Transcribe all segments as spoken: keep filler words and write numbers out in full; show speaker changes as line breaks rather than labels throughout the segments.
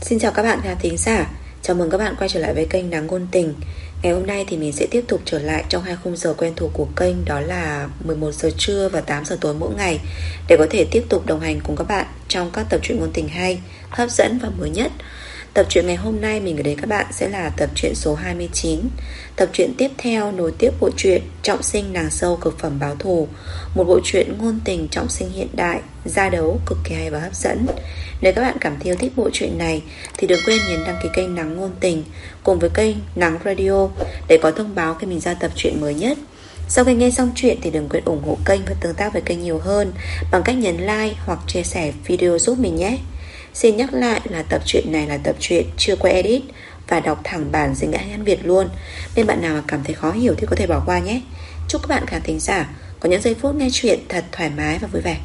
Xin chào các bạn khán thính giả. Chào mừng các bạn quay trở lại với kênh Nắng Ngôn Tình. Ngày hôm nay thì mình sẽ tiếp tục trở lại trong hai khung giờ quen thuộc của kênh, đó là mười một giờ trưa và tám giờ tối mỗi ngày, để có thể tiếp tục đồng hành cùng các bạn trong các tập truyện ngôn tình hay, hấp dẫn và mới nhất. Tập truyện ngày hôm nay mình gửi đến các bạn sẽ là tập truyện số hai mươi chín. Tập truyện tiếp theo nối tiếp bộ truyện Trọng sinh nàng sâu cực phẩm báo thù, một bộ truyện ngôn tình trọng sinh hiện đại, gia đấu cực kỳ hay và hấp dẫn. Nếu các bạn cảm thấy yêu thích bộ truyện này thì đừng quên nhấn đăng ký kênh Nắng Ngôn Tình cùng với kênh Nắng Radio để có thông báo khi mình ra tập truyện mới nhất. Sau khi nghe xong chuyện thì đừng quên ủng hộ kênh và tương tác với kênh nhiều hơn bằng cách nhấn like hoặc chia sẻ video giúp mình nhé. Xin nhắc lại là tập truyện này là tập truyện chưa qua edit và đọc thẳng bản dịch ngữ Hán Việt luôn, nên bạn nào mà cảm thấy khó hiểu thì có thể bỏ qua nhé. Chúc các bạn khán thính giả có những giây phút nghe chuyện thật thoải mái và vui vẻ.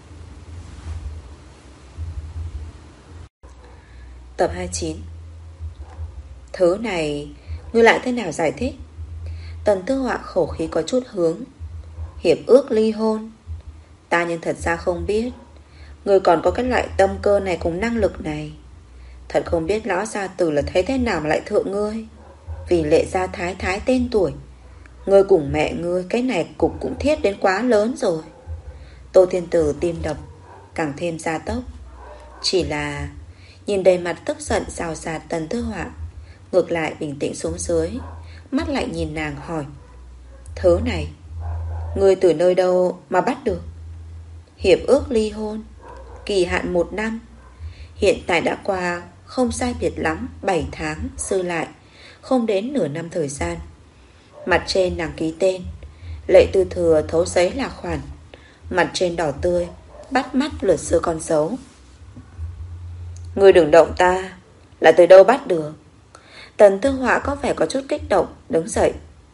Tập hai mươi chín. Thứ này ngươi lại thế nào giải thích? Tần Tư Họa khẩu khí có chút hướng. Hiệp ước ly hôn. Ta nhưng thật ra không biết ngươi còn có cái loại tâm cơ này cùng năng lực này. Thật không biết lão gia tử là thấy thế nào mà lại thượng ngươi. Vì Lệ gia thái thái tên tuổi, ngươi cùng mẹ ngươi cái này cục cũng thiết đến quá lớn rồi. Tô Thiên Tử tim đập càng thêm gia tốc. Chỉ là nhìn đầy mặt tức giận rào rạt Tần Tư Họa, ngược lại bình tĩnh xuống dưới, mắt lại nhìn nàng hỏi: Thứ này ngươi từ nơi đâu mà bắt được? Hiệp ước ly hôn, kỳ hạn một năm. Hiện tại đã qua không sai biệt lắm bảy tháng, dư lại không đến nửa năm thời gian. Mặt trên nàng ký tên, Lệ Tư Thừa thấu giấy là khoản. Mặt trên đỏ tươi, bắt mắt lượt xưa con dấu. Ngươi đừng động ta, là từ đâu bắt được? Tần Tư Họa có vẻ có chút kích động, đứng dậy.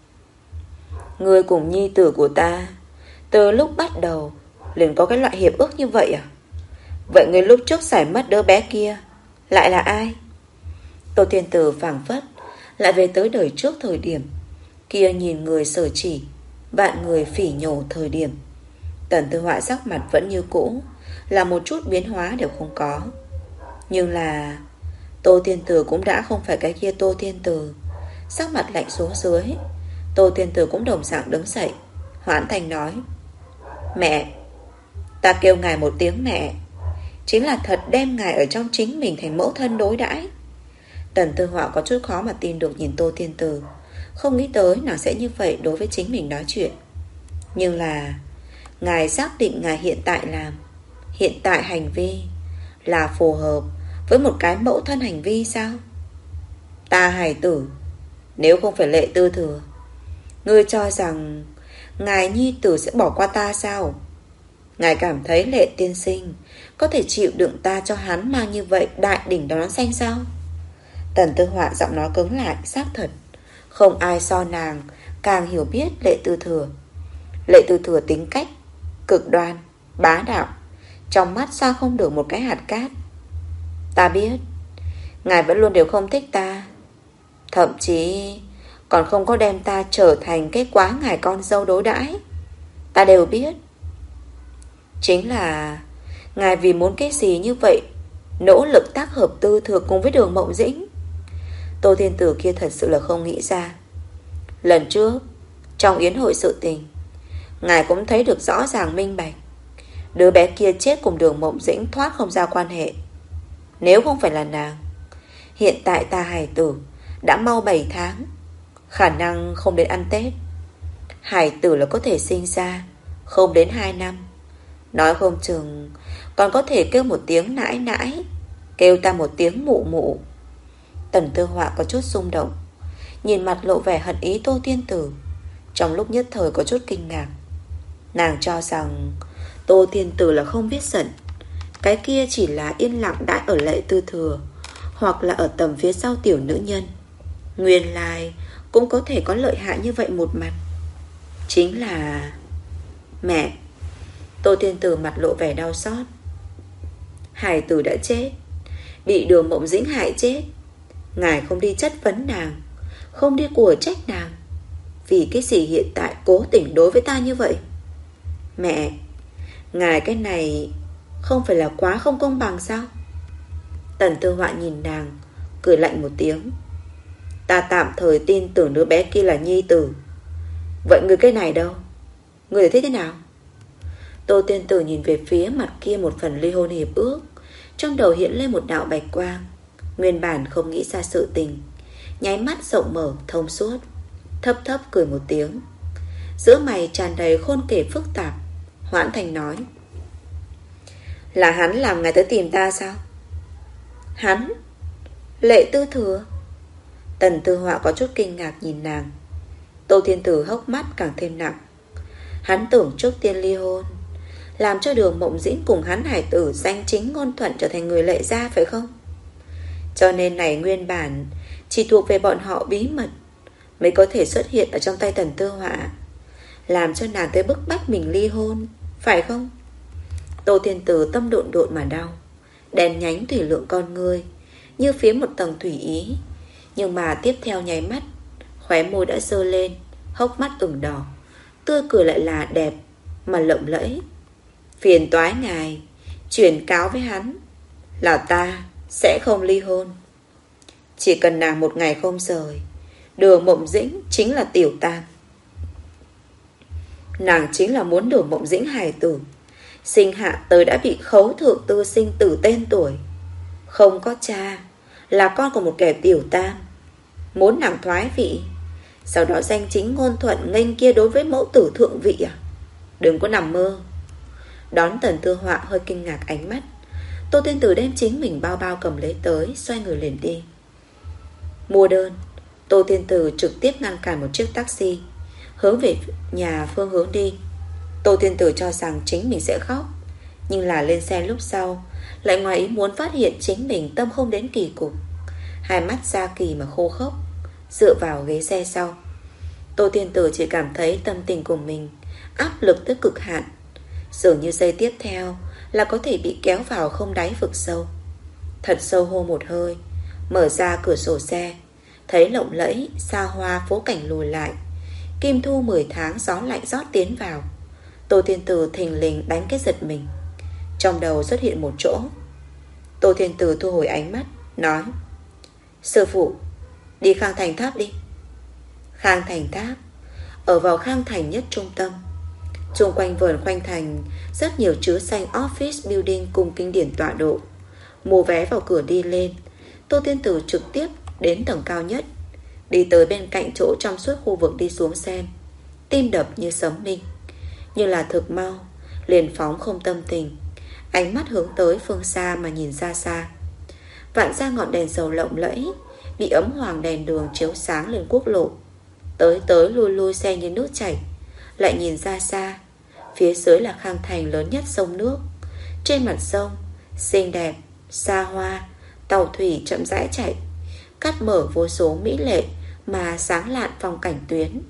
Ngươi cùng nhi tử của ta từ lúc bắt đầu liền có cái loại hiệp ước như vậy à? Vậy ngươi lúc trước giải mất đứa bé kia lại là ai? Tô Thiên Tử phảng phất lại về tới đời trước thời điểm kia nhìn người sở chỉ, vạn người phỉ nhổ thời điểm. Tần Tư Họa sắc mặt vẫn như cũ, là một chút biến hóa đều không có. Nhưng là Tô Thiên Tử cũng đã không phải cái kia Tô Thiên Tử. Sắc mặt lạnh xuống dưới, Tô Thiên Tử cũng đồng dạng đứng dậy, hoãn thành nói: Mẹ, ta kêu ngài một tiếng mẹ chính là thật đem ngài ở trong chính mình thành mẫu thân đối đãi. Tần Tư Họa có chút khó mà tin được nhìn Tô Thiên Tử, không nghĩ tới nàng sẽ như vậy đối với chính mình nói chuyện. Nhưng là ngài xác định ngài hiện tại làm, hiện tại hành vi là phù hợp với một cái mẫu thân hành vi sao? Ta hài tử, nếu không phải Lệ Tư Thừa, ngươi cho rằng ngài nhi tử sẽ bỏ qua ta sao? Ngài cảm thấy Lệ tiên sinh có thể chịu đựng ta cho hắn mang như vậy đại đỉnh đón xanh sao? Tần Tư Họa giọng nói cứng lại, xác thật không ai so nàng càng hiểu biết Lệ Tư Thừa. Lệ Tư Thừa tính cách cực đoan, bá đạo, trong mắt sao không được một cái hạt cát. Ta biết ngài vẫn luôn đều không thích ta, thậm chí còn không có đem ta trở thành cái quá ngài con dâu đối đãi. Ta đều biết. Chính là ngài vì muốn cái gì như vậy nỗ lực tác hợp Tư Thừa cùng với Đường Mộng Dĩnh. Tô Thiên Tử kia thật sự là không nghĩ ra. Lần trước trong yến hội sự tình, ngài cũng thấy được rõ ràng minh bạch, đứa bé kia chết cùng Đường Mộng Dĩnh thoát không ra quan hệ. Nếu không phải là nàng, hiện tại ta hài tử đã mau bảy tháng, khả năng không đến ăn Tết. Hài tử là có thể sinh ra không đến hai năm, nói không chừng còn có thể kêu một tiếng nãi nãi, kêu ta một tiếng mụ mụ. Tần Tư Họa có chút rung động, nhìn mặt lộ vẻ hận ý Tô Thiên Tử, trong lúc nhất thời có chút kinh ngạc. Nàng cho rằng Tô Thiên Tử là không biết giận, cái kia chỉ là yên lặng đãi ở Lệ Tư Thừa, hoặc là ở tầm phía sau tiểu nữ nhân. Nguyên lai cũng có thể có lợi hại như vậy một mặt. Chính là mẹ. Tô Thiên Tử mặt lộ vẻ đau xót. Hải tử đã chết, bị Đường Mộng Dĩnh hại chết. Ngài không đi chất vấn nàng, không đi của trách nàng, vì cái gì hiện tại cố tình đối với ta như vậy? Mẹ, ngài cái này không phải là quá không công bằng sao? Tần Tư Họa nhìn nàng, cười lạnh một tiếng. Ta tạm thời tin tưởng đứa bé kia là nhi tử. Vậy người cái này đâu? Người thấy thế nào? Tô Tiên Tử nhìn về phía mặt kia một phần ly hôn hiệp ước. Trong đầu hiện lên một đạo bạch quang. Nguyên bản không nghĩ ra sự tình, nháy mắt rộng mở thông suốt, thấp thấp cười một tiếng. Giữa mày tràn đầy khôn kể phức tạp. Hoãn Thành nói: Là hắn làm ngài tới tìm ta sao? Hắn? Lệ Tư Thừa? Tần Tư Họa có chút kinh ngạc nhìn nàng. Tô Thiên Tử hốc mắt càng thêm nặng. Hắn tưởng trước tiên ly hôn, làm cho Đường Mộng Dĩnh cùng hắn hải tử danh chính ngôn thuận trở thành người Lệ gia phải không? Cho nên này nguyên bản chỉ thuộc về bọn họ bí mật mới có thể xuất hiện ở trong tay Tần Tư Họa, làm cho nàng tới bức bách mình ly hôn, phải không? Tô Thiên Tử tâm độn độn mà đau. Đèn nhánh thủy lượng con ngươi như phía một tầng thủy ý. Nhưng mà tiếp theo nháy mắt, khóe môi đã giơ lên, hốc mắt ửng đỏ, tươi cười lại là đẹp mà lộng lẫy. Phiền toái ngài chuyển cáo với hắn là ta sẽ không ly hôn. Chỉ cần nàng một ngày không rời, Đường Mộng Dĩnh chính là tiểu tam. Nàng chính là muốn Đường Mộng Dĩnh hài tử, sinh hạ tới đã bị khấu thượng tư sinh tử tên tuổi, không có cha, là con của một kẻ tiểu tam. Muốn nàng thoái vị, sau đó danh chính ngôn thuận nghênh kia đối với mẫu tử thượng vị à? Đừng có nằm mơ. Đón Tần Tư Họa hơi kinh ngạc ánh mắt, Tô Tiên Tử đem chính mình bao bao cầm lấy tới, xoay người liền đi. Mua đơn. Tô Tiên Tử trực tiếp ngăn cản một chiếc taxi, hướng về nhà phương hướng đi. Tô Tiên Tử cho rằng chính mình sẽ khóc, nhưng là lên xe lúc sau lại ngoài ý muốn phát hiện chính mình tâm không đến kỳ cục, hai mắt ra kỳ mà khô khốc, dựa vào ghế xe sau. Tô Tiên Tử chỉ cảm thấy tâm tình của mình áp lực tới cực hạn, dường như giây tiếp theo là có thể bị kéo vào không đáy vực sâu. Thật sâu hô một hơi, mở ra cửa sổ xe, thấy lộng lẫy xa hoa phố cảnh lùi lại, kim thu mười tháng gió lạnh rót tiến vào. Tô Thiên Tử thình lình đánh cái giật mình, trong đầu xuất hiện một chỗ. Tô Thiên Tử thu hồi ánh mắt, nói: Sư phụ, đi Khang Thành Tháp đi. Khang Thành Tháp ở vào Khang Thành nhất trung tâm, xung quanh vườn khoanh thành rất nhiều chứa xanh office building cùng kinh điển tọa độ. Mua vé vào cửa đi lên, Tô Thiên Tử trực tiếp đến tầng cao nhất, đi tới bên cạnh chỗ trong suốt khu vực đi xuống xem. Tim đập như sấm minh, như là thực mau, liền phóng không tâm tình, ánh mắt hướng tới phương xa mà nhìn ra xa. Vạn ra ngọn đèn dầu lộng lẫy bị ấm hoàng đèn đường chiếu sáng lên quốc lộ, tới tới lui lui xe như nước chảy. Lại nhìn ra xa, phía dưới là Khang Thành lớn nhất sông nước. Trên mặt sông xinh đẹp, xa hoa, tàu thủy chậm rãi chạy, cắt mở vô số mỹ lệ mà sáng lạn phong cảnh tuyến.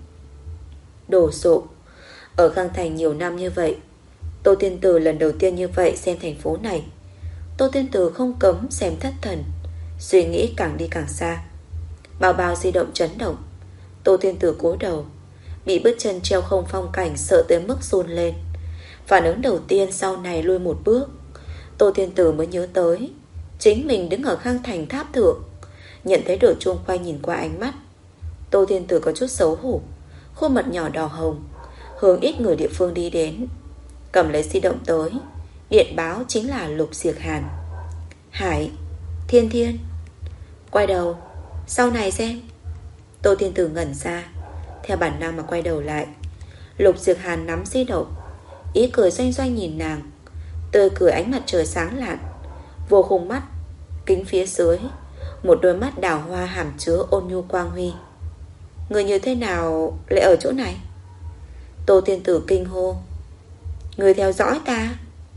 Đồ sộ. Ở Khang Thành nhiều năm như vậy, Tô Tiên Tử lần đầu tiên như vậy xem thành phố này. Tô Tiên Tử không cấm xem thất thần, suy nghĩ càng đi càng xa. Bao bao di động chấn động. Tô Tiên Tử cúi đầu, bị bước chân treo không phong cảnh sợ tới mức run lên. Phản ứng đầu tiên sau này lui một bước, Tô Tiên Tử mới nhớ tới chính mình đứng ở Khang Thành Tháp thượng, nhận thấy Đỗ Trung quay nhìn qua ánh mắt. Tô Tiên Tử có chút xấu hổ, khuôn mặt nhỏ đỏ hồng, hướng ít người địa phương đi đến, cầm lấy di động tới, điện báo chính là Lục Diệc Hàn. Hải, Thiên Thiên. Quay đầu, sau này xem. Tô Tiên Tử ngẩn ra, theo bản năng mà quay đầu lại. Lục Diệc Hàn nắm di động, ý cười doanh doanh nhìn nàng, tươi cười ánh mặt trời sáng lạn, vô khung mắt, kính phía dưới một đôi mắt đào hoa hàm chứa ôn nhu quang huy. Người như thế nào lại ở chỗ này? Tô Tiên Tử kinh hô. Người theo dõi ta.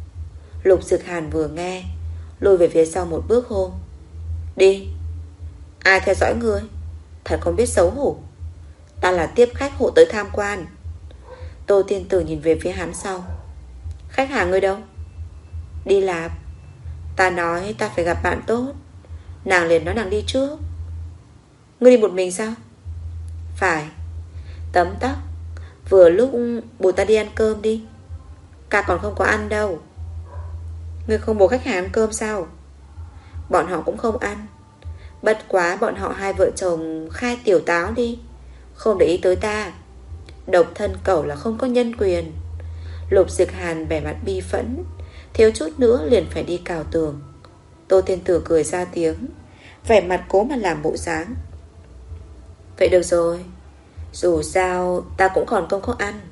Lục Diệc Hàn vừa nghe, lùi về phía sau một bước hô. Đi. Ai theo dõi ngươi? Thật không biết xấu hổ. Ta là tiếp khách hộ tới tham quan. Tô Tiên Tử nhìn về phía hắn sau. Khách hàng ngươi đâu? Đi Lạp. Ta nói ta phải gặp bạn tốt, nàng liền nói nàng đi trước. Ngươi đi một mình sao? Phải. Tấm tắc, vừa lúc bố ta đi ăn cơm đi. Ca còn không có ăn đâu. Ngươi không bố khách hàng ăn cơm sao? bọn họ cũng không ăn. Bất quá bọn họ hai vợ chồng khai tiểu táo đi, không để ý tới ta. Độc thân cẩu là không có nhân quyền. Lục Dịch Hàn vẻ mặt bi phẫn, thiếu chút nữa liền phải đi cào tường. Tô Thiên Tử cười ra tiếng, vẻ mặt cố mà làm bộ dáng. Vậy được rồi, dù sao ta cũng còn không có ăn.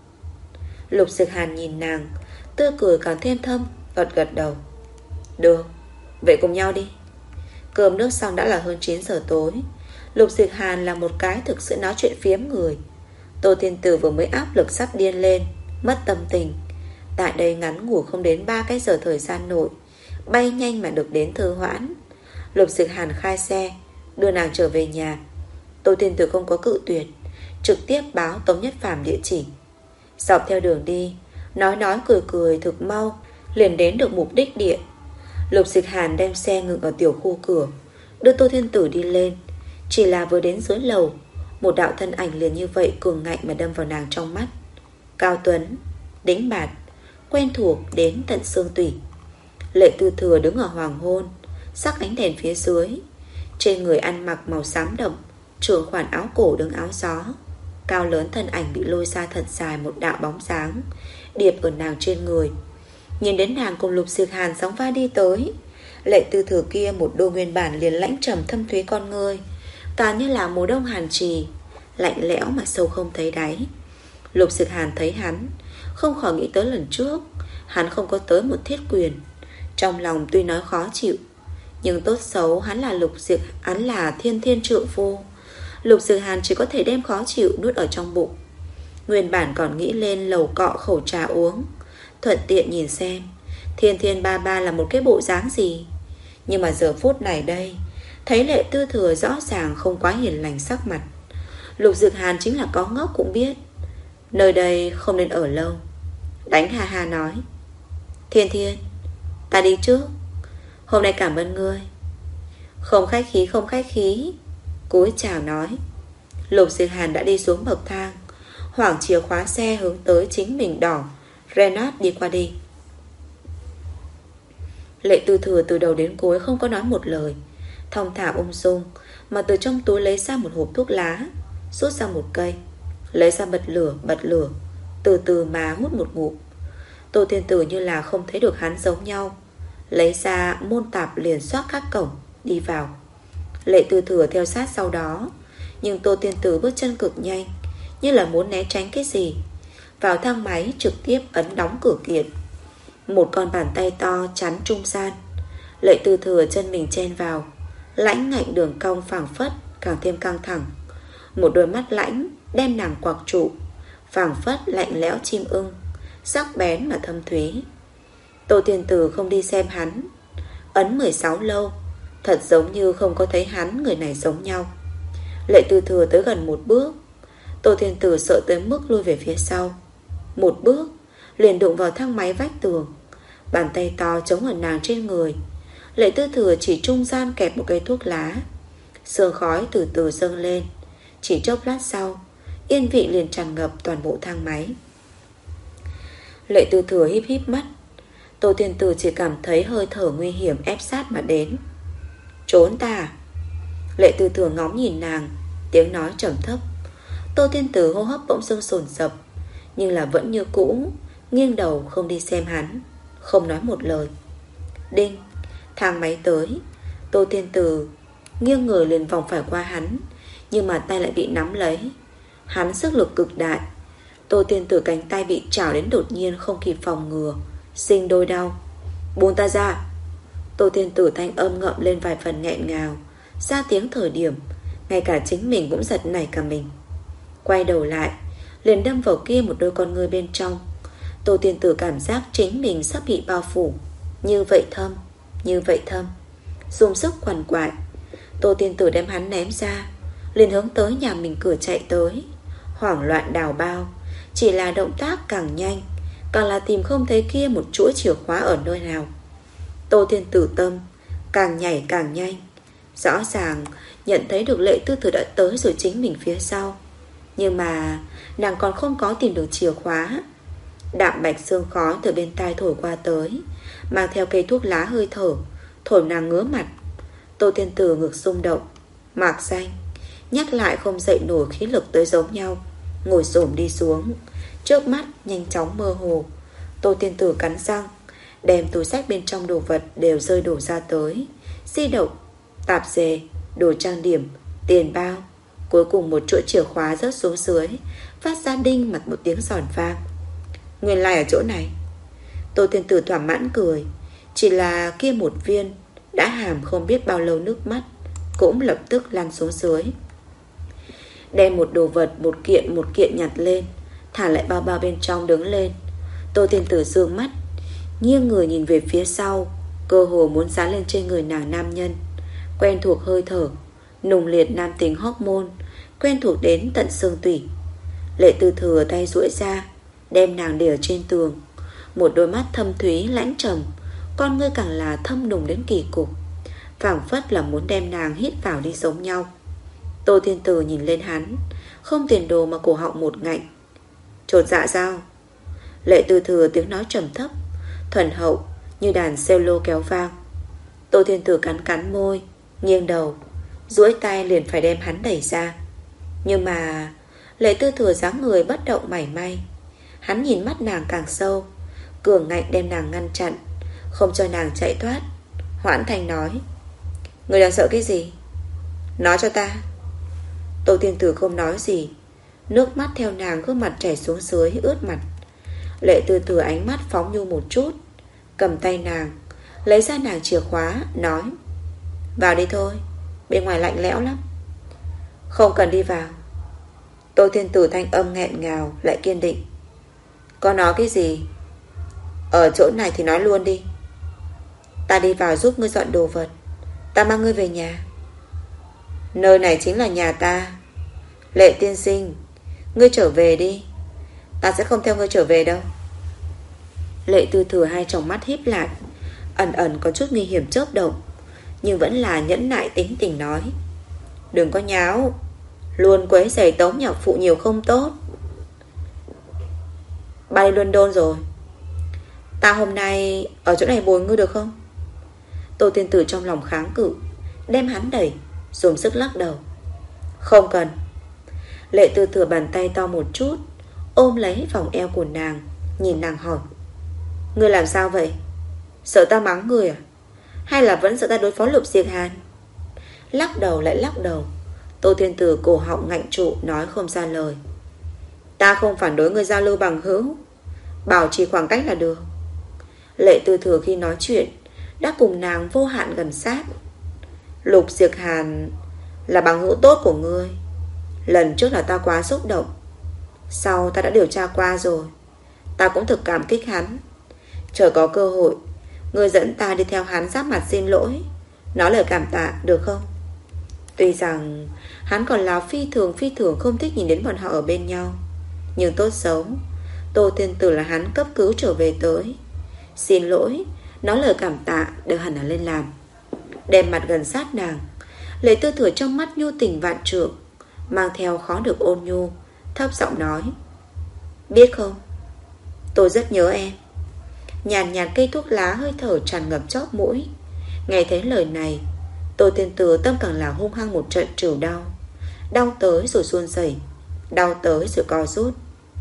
Lục Dịch Hàn nhìn nàng, tươi cười càng thêm thâm, gật gật đầu. Được, vậy cùng nhau đi. Cơm nước xong đã là hơn chín giờ tối. Lục Dịch Hàn là một cái thực sự nói chuyện phiếm người. Tô Thiên Tử vừa mới áp lực sắp điên lên, mất tâm tình. Tại đây ngắn ngủ không đến ba cái giờ thời gian nội, bay nhanh mà được đến thư hoãn. Lục Dịch Hàn khai xe đưa nàng trở về nhà. Tô Thiên Tử không có cự tuyệt, trực tiếp báo Tống Nhất Phàm địa chỉ. Dọc theo đường đi, nói nói cười cười thực mau, liền đến được mục đích địa. Lục Dịch Hàn đem xe ngừng ở tiểu khu cửa, đưa Tô Thiên Tử đi lên. Chỉ là vừa đến dưới lầu, một đạo thân ảnh liền như vậy cường ngạnh mà đâm vào nàng trong mắt. Cao Tuấn, đĩnh bạt, quen thuộc đến tận xương tủy. Lệ Tư Thừa đứng ở hoàng hôn, sắc ánh đèn phía dưới. Trên người ăn mặc màu xám đậm, trường khoản áo cổ đứng áo gió. Cao lớn thân ảnh bị lôi ra thật dài một đạo bóng dáng, điệp ở nàng trên người. Nhìn đến nàng cùng Lục Dịch Hàn sóng vai đi tới, Lệ Tư Thừa kia một đôi nguyên bản liền lãnh trầm thâm thúy con ngươi, toàn như là mùa đông hàn trì, lạnh lẽo mà sâu không thấy đáy. Lục Dịch Hàn thấy hắn, không khỏi nghĩ tới lần trước hắn không có tới một thiết quyền. Trong lòng tuy nói khó chịu, nhưng tốt xấu hắn là Lục Dịch, hắn là thiên thiên trượng phu. Lục Dịch Hàn chỉ có thể đem khó chịu nuốt ở trong bụng. Nguyên bản còn nghĩ lên lầu cọ khẩu trà uống, thuận tiện nhìn xem Thiên Thiên ba ba là một cái bộ dáng gì. Nhưng mà giờ phút này đây, thấy Lệ Tư Thừa rõ ràng không quá hiền lành sắc mặt. Lục Dịch Hàn chính là có ngốc cũng biết nơi đây không nên ở lâu. Đánh ha ha nói, Thiên Thiên, ta đi trước, hôm nay cảm ơn ngươi. Không khách khí không khách khí, cúi chào nói. Lục Dịch Hàn đã đi xuống bậc thang, hoảng chìa khóa xe hướng tới chính mình đỏ Renault đi qua đi. Lệ Tư Thừa từ đầu đến cuối không có nói một lời, thong thả ung dung mà từ trong túi lấy ra một hộp thuốc lá, rút ra một cây, lấy ra bật lửa bật lửa, từ từ mà hút một ngụm. Tô Thiên Tử như là không thấy được hắn giống nhau, lấy ra môn tạp liền xoác các cổng đi vào. Lệ Tư Thừa theo sát sau đó, nhưng Tô Thiên Tử bước chân cực nhanh, như là muốn né tránh cái gì. Vào thang máy trực tiếp ấn đóng cửa kiệt. Một con bàn tay to chắn trung gian. Lệ Tư Thừa chân mình chen vào, lãnh ngạnh đường cong phảng phất càng thêm căng thẳng. Một đôi mắt lãnh đem nàng quặc trụ, phảng phất lạnh lẽo chim ưng, sắc bén mà thâm thúy. Tô Thiên Tử không đi xem hắn, ấn mười sáu lâu, thật giống như không có thấy hắn người này giống nhau. Lệ Tư Thừa tới gần một bước, Tô Thiên Tử sợ tới mức lui về phía sau. Một bước liền đụng vào thang máy vách tường, bàn tay to chống ở nàng trên người. Lệ Tư Thừa chỉ trung gian kẹp một cây thuốc lá, sương khói từ từ dâng lên. Chỉ chốc lát sau, yên vị liền tràn ngập toàn bộ thang máy. Lệ Tư Thừa híp híp mắt. Tô Thiên Tử chỉ cảm thấy hơi thở nguy hiểm ép sát mà đến. Trốn ta. Lệ Tư Thừa ngóng nhìn nàng, tiếng nói trầm thấp. Tô Thiên Tử hô hấp bỗng dưng sồn sập, nhưng là vẫn như cũ nghiêng đầu không đi xem hắn, không nói một lời. Đinh, thang máy tới. Tô Thiên Tử nghiêng người liền vòng phải qua hắn, nhưng mà tay lại bị nắm lấy. Hắn sức lực cực đại. Tô Thiên Tử cánh tay bị chảo đến đột nhiên không kịp phòng ngừa, sinh đôi đau. Buông ta ra. Tô Thiên Tử thanh âm ngậm lên vài phần nghẹn ngào, ra tiếng thời điểm ngay cả chính mình cũng giật nảy cả mình. Quay đầu lại, liền đâm vào kia một đôi con ngươi bên trong. Tô Thiên Tử cảm giác chính mình sắp bị bao phủ. Như vậy thâm, như vậy thâm. Dùng sức quằn quại, Tô Thiên Tử đem hắn ném ra, liền hướng tới nhà mình cửa chạy tới. Hoảng loạn đào bao, chỉ là động tác càng nhanh, càng là tìm không thấy kia một chuỗi chìa khóa ở nơi nào. Tô Thiên Tử tâm càng nhảy càng nhanh, rõ ràng nhận thấy được Lệ Tư Thừa đã tới rồi chính mình phía sau. Nhưng mà nàng còn không có tìm được chìa khóa. Đạm bạch sương khói từ bên tai thổi qua tới, mang theo cây thuốc lá hơi thở, thổi nàng ngứa mặt. Tô Thiên Tử ngực rung động. Mạc Danh nhắc lại không dậy nổi khí lực tới giống nhau, ngồi xổm đi xuống. Trước mắt nhanh chóng mơ hồ. Tô Thiên Tử cắn răng, đem túi sách bên trong đồ vật đều rơi đổ ra tới. Di động, tạp dề, đồ trang điểm, tiền bao. Cuối cùng một chuỗi chìa khóa rớt xuống dưới, phát ra đinh mặt một tiếng giòn vang. Nguyên lai ở chỗ này. Tô Thiên Tử thỏa mãn cười. Chỉ là kia một viên đã hàm không biết bao lâu nước mắt cũng lập tức lăn xuống dưới. Đem một đồ vật một kiện một kiện nhặt lên, thả lại bao bao bên trong đứng lên. Tô Thiên Tử dương mắt, nghiêng người nhìn về phía sau, cơ hồ muốn dán lên trên người nàng nam nhân. Quen thuộc hơi thở, nùng liệt nam tính hormone, quen thuộc đến tận xương tủy. Lệ Tư Thừa tay duỗi ra, đem nàng để ở trên tường. Một đôi mắt thâm thúy lãnh trầm, con ngươi càng là thâm nùng đến kỳ cục, phảng phất là muốn đem nàng hít vào đi giống nhau. Tô Thiên Tử nhìn lên hắn, không tiền đồ mà cổ họng một ngạnh. Chột dạ sao? Lệ Tư Thừa tiếng nói trầm thấp, thuần hậu như đàn cello kéo vang. Tô Thiên Tử cắn cắn môi, nghiêng đầu, duỗi tay liền phải đem hắn đẩy ra. Nhưng mà Lệ Tư Thừa dáng người bất động mảy may. Hắn nhìn mắt nàng càng sâu, cường ngạnh đem nàng ngăn chặn, không cho nàng chạy thoát. Hoãn Thành nói: Người đang sợ cái gì? Nói cho ta. Tô Thiên Tử không nói gì, nước mắt theo nàng gương mặt chảy xuống dưới ướt mặt. Lệ Tư Thừa ánh mắt phóng nhu một chút, cầm tay nàng, lấy ra nàng chìa khóa, nói: Vào đi thôi, bên ngoài lạnh lẽo lắm. Không cần đi vào. Tô Thiên Tử thanh âm nghẹn ngào lại kiên định: Có nói cái gì? Ở chỗ này thì nói luôn đi. Ta đi vào giúp ngươi dọn đồ vật, ta mang ngươi về nhà. Nơi này chính là nhà ta. Lệ tiên sinh, ngươi trở về đi, ta sẽ không theo ngươi trở về đâu. Lệ Tư Thừa hai tròng mắt híp lại, ẩn ẩn có chút nguy hiểm chớp động, nhưng vẫn là nhẫn nại tính tình nói: Đừng có nháo, luôn quấy rầy Tống nhạc phụ nhiều không tốt. Ba đi London rồi, ta hôm nay ở chỗ này bồi ngươi được không? Tô Thiên Tử trong lòng kháng cự, đem hắn đẩy, dùng sức lắc đầu: Không cần. Lệ Tư Thừa bàn tay to một chút, ôm lấy vòng eo của nàng, nhìn nàng hỏi: Ngươi làm sao vậy? Sợ ta mắng ngươi à? Hay là vẫn sợ ta đối phó Lục Diệc Hàn? Lắc đầu lại lắc đầu. Tô Thiên Tử cổ họng ngạnh trụ, nói không ra lời. Ta không phản đối ngươi giao lưu bằng hữu, bảo trì khoảng cách là được. Lệ Tư Thừa khi nói chuyện đã cùng nàng vô hạn gần sát. Lục Diệc Hàn là bằng hữu tốt của ngươi. Lần trước là ta quá xúc động, sau ta đã điều tra qua rồi, ta cũng thực cảm kích hắn. Chờ có cơ hội, ngươi dẫn ta đi theo hắn giáp mặt xin lỗi, nói lời cảm tạ được không? Tuy rằng hắn còn là phi thường phi thường không thích nhìn đến bọn họ ở bên nhau, nhưng tốt xấu Tô Thiên Tử là hắn cấp cứu trở về tới. Xin lỗi, nói lời cảm tạ đều hẳn là lên làm. Đem mặt gần sát nàng, Lệ Tư Thừa trong mắt nhu tình vạn trượng, mang theo khó được ôn nhu, thấp giọng nói: Biết không, tôi rất nhớ em. Nhàn nhạt cây thuốc lá hơi thở tràn ngập chóp mũi. Nghe thấy lời này, Tô Thiên Tử tâm càng là hung hăng một trận trừu đau. Đau tới rồi run rẩy, đau tới rồi co rút.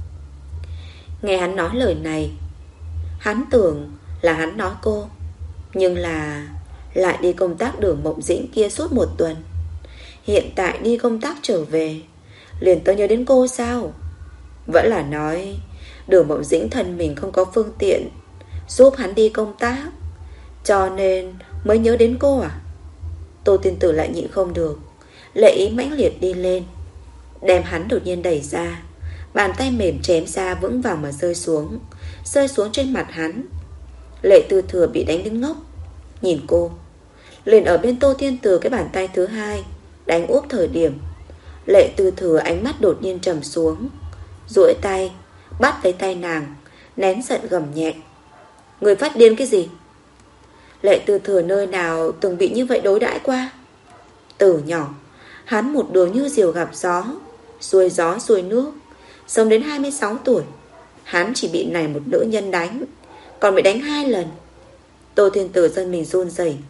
Nghe hắn nói lời này, hắn tưởng là hắn nói cô, nhưng là lại đi công tác Đường Mộng Dĩnh kia suốt một tuần. Hiện tại đi công tác trở về, liền tôi nhớ đến cô sao? Vẫn là nói Đường Mộng Dĩnh thân mình không có phương tiện giúp hắn đi công tác, cho nên mới nhớ đến cô à? Tô Thiên Tử lại nhịn không được, lệ ý mãnh liệt đi lên, đem hắn đột nhiên đẩy ra. Bàn tay mềm chém ra vững vàng mà rơi xuống, rơi xuống trên mặt hắn. Lệ Tư Thừa bị đánh đến ngốc, nhìn cô. Liền ở bên Tô Thiên Tử cái bàn tay thứ hai đánh úp thời điểm, Lệ Tư Thừa ánh mắt đột nhiên trầm xuống, duỗi tay bắt lấy tay nàng, nén giận gầm nhẹ: Người phát điên cái gì? Lệ Tư Thừa nơi nào từng bị như vậy đối đãi qua. Từ nhỏ hắn một đường như diều gặp gió, xuôi gió xuôi nước, sống đến hai mươi sáu tuổi, hắn chỉ bị này một nữ nhân đánh, còn bị đánh hai lần. Tô Thiên Tử dân mình run rẩy,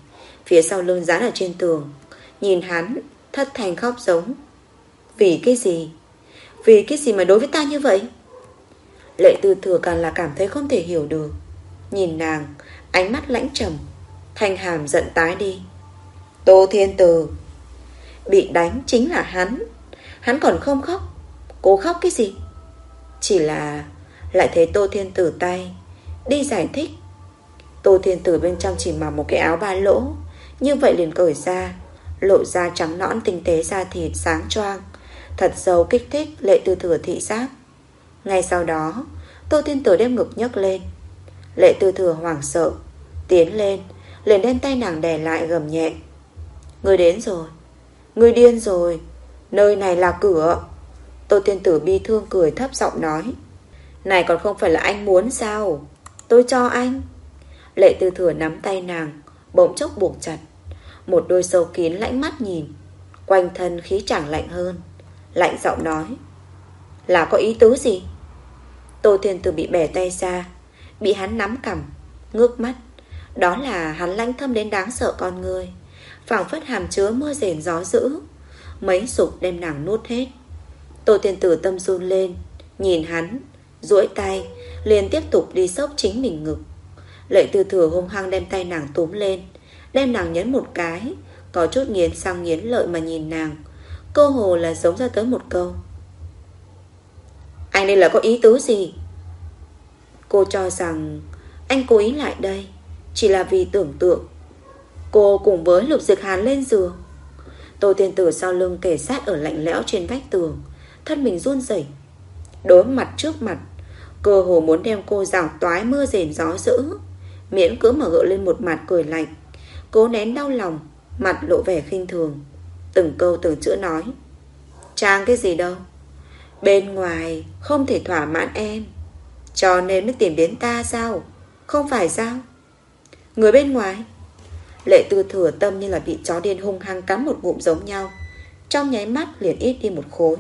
phía sau lưng dán ở trên tường, nhìn hắn thất thanh khóc giống. Vì cái gì? Vì cái gì mà đối với ta như vậy? Lệ Tư Thừa càng là cảm thấy không thể hiểu được. Nhìn nàng, ánh mắt lãnh trầm, thanh hàm giận tái đi. Tô Thiên Tử, bị đánh chính là hắn. Hắn còn không khóc. Cô khóc cái gì? Chỉ là lại thấy Tô Thiên Tử tay đi giải thích. Tô Thiên Tử bên trong chỉ mặc một cái áo ba lỗ, như vậy liền cởi ra, lộ ra trắng nõn tinh tế da thịt sáng choang, thật sâu kích thích Lệ Tư Thừa thị giác. Ngay sau đó, Tô Thiên Tử đem ngực nhấc lên. Lệ Tư Thừa hoảng sợ tiến lên, liền đem tay nàng đè lại, gầm nhẹ. Ngươi đến rồi, ngươi điên rồi, nơi này là cửa. Tô Thiên Tử bi thương cười thấp giọng nói. Này còn không phải là anh muốn sao? Tôi cho anh. Lệ Tư Thừa nắm tay nàng, bỗng chốc buộc chặt. Một đôi sâu kín lãnh mắt nhìn, quanh thân khí chẳng lạnh hơn, lạnh giọng nói. Là có ý tứ gì? Tô Thiên Tử bị bẻ tay ra, bị hắn nắm cằm, ngước mắt. Đó là hắn lãnh thâm đến đáng sợ con người, phảng phất hàm chứa mưa rền gió dữ, mấy sục đem nàng nuốt hết. Tô Thiên Tử tâm run lên, nhìn hắn, duỗi tay, liền tiếp tục đi xốc chính mình ngực. Lệ Tư Thừa hung hăng đem tay nàng túm lên, đem nàng nhấn một cái, có chút nghiến răng nghiến lợi mà nhìn nàng, cơ hồ là giống ra tới một câu. Anh đây là có ý tứ gì? Cô cho rằng anh cố ý lại đây chỉ là vì tưởng tượng cô cùng với Lục Diệt Hàn lên giường. Tô Thiên Tử sau lưng kề sát ở lạnh lẽo trên vách tường, thân mình run rẩy, đối mặt trước mặt, cơ hồ muốn đem cô giằng toái mưa rền gió dữ, miễn cưỡng mà gợi lên một mặt cười lạnh, cố nén đau lòng, mặt lộ vẻ khinh thường, từng câu từng chữ nói. Trang cái gì đâu, bên ngoài không thể thỏa mãn em, cho nên mới tìm đến ta sao? Không phải sao? Người bên ngoài? Lệ Tư Thừa tâm như là bị chó điên hung hăng cắn một ngụm giống nhau, trong nháy mắt liền ít đi một khối.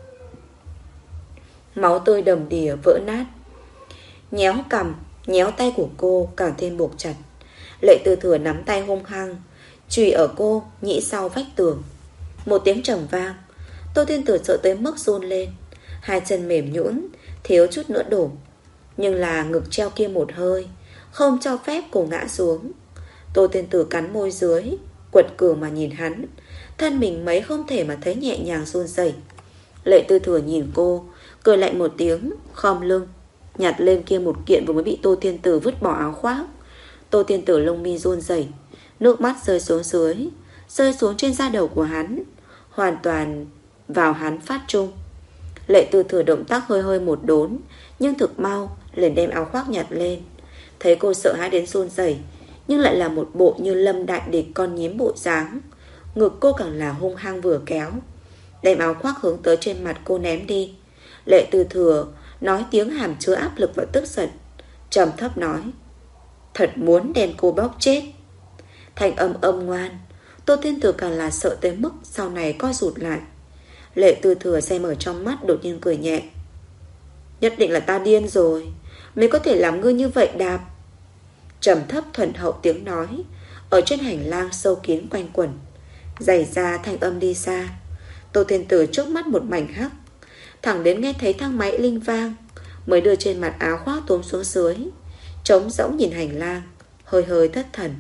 Máu tươi đầm đìa vỡ nát. Nhéo cằm, nhéo tay của cô càng thêm buộc chặt. Lệ Tư Thừa nắm tay hung hăng chùy ở cô nhĩ sau vách tường. Một tiếng trầm vang, Tô Thiên Tử sợ tới mức run lên, hai chân mềm nhũn, thiếu chút nữa đổ. Nhưng là ngực treo kia một hơi, không cho phép cô ngã xuống. Tô Thiên Tử cắn môi dưới, quật cường mà nhìn hắn, thân mình mấy không thể mà thấy nhẹ nhàng run rẩy. Lệ Tư Thừa nhìn cô, cười lạnh một tiếng, khom lưng, nhặt lên kia một kiện vừa mới bị Tô Thiên Tử vứt bỏ áo khoác. Tô Thiên Tử lông mi run rẩy, nước mắt rơi xuống dưới, rơi xuống trên da đầu của hắn, hoàn toàn vào hắn phát trung. Lệ Tư Thừa động tác hơi hơi một đốn, nhưng thực mau liền đem áo khoác nhặt lên. Thấy cô sợ hãi đến run rẩy, nhưng lại là một bộ như lâm đại địch con nhím bộ dáng. Ngực cô càng là hung hăng vừa kéo, đem áo khoác hướng tới trên mặt cô ném đi. Lệ Tư Thừa nói tiếng hàm chứa áp lực và tức giận, trầm thấp nói. Thật muốn đem cô bóp chết. Thành âm âm ngoan. Tô Thiên Tử càng là sợ tới mức sau này co rụt lại. Lệ Tư Thừa xem ở trong mắt đột nhiên cười nhẹ. Nhất định là ta điên rồi mới có thể làm ngươi như vậy đạp. Trầm thấp thuần hậu tiếng nói ở trên hành lang sâu kín quanh quẩn, dày ra thanh âm đi xa. Tô Thiên Tử trước mắt một mảnh hắc, thẳng đến nghe thấy thang máy linh vang mới đưa trên mặt áo khoác túm xuống dưới, trống rỗng nhìn hành lang, hơi hơi thất thần.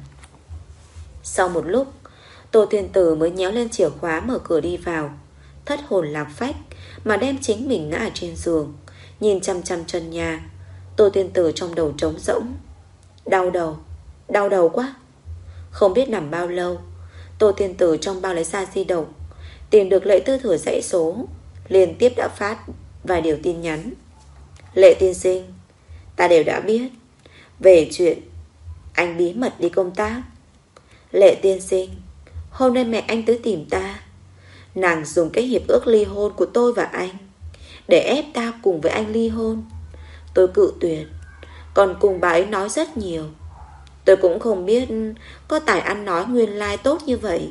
Sau một lúc, Tô Thiên Tử mới nhéo lên chìa khóa mở cửa đi vào, thất hồn lạc phách mà đem chính mình ngã ở trên giường, nhìn chăm chăm chân nhà. Tô Thiên Tử trong đầu trống rỗng. Đau đầu, đau đầu quá. Không biết nằm bao lâu, Tô Thiên Tử trong bao lấy ra di động, tìm được Lệ Tư Thừa dãy số, liên tiếp đã phát vài điều tin nhắn. Lệ tiên sinh, ta đều đã biết về chuyện anh bí mật đi công tác. Lệ tiên sinh, hôm nay mẹ anh tới tìm ta. Nàng dùng cái hiệp ước ly hôn của tôi và anh để ép ta cùng với anh ly hôn. Tôi cự tuyệt, còn cùng bà ấy nói rất nhiều. Tôi cũng không biết có tài ăn nói nguyên lai tốt như vậy.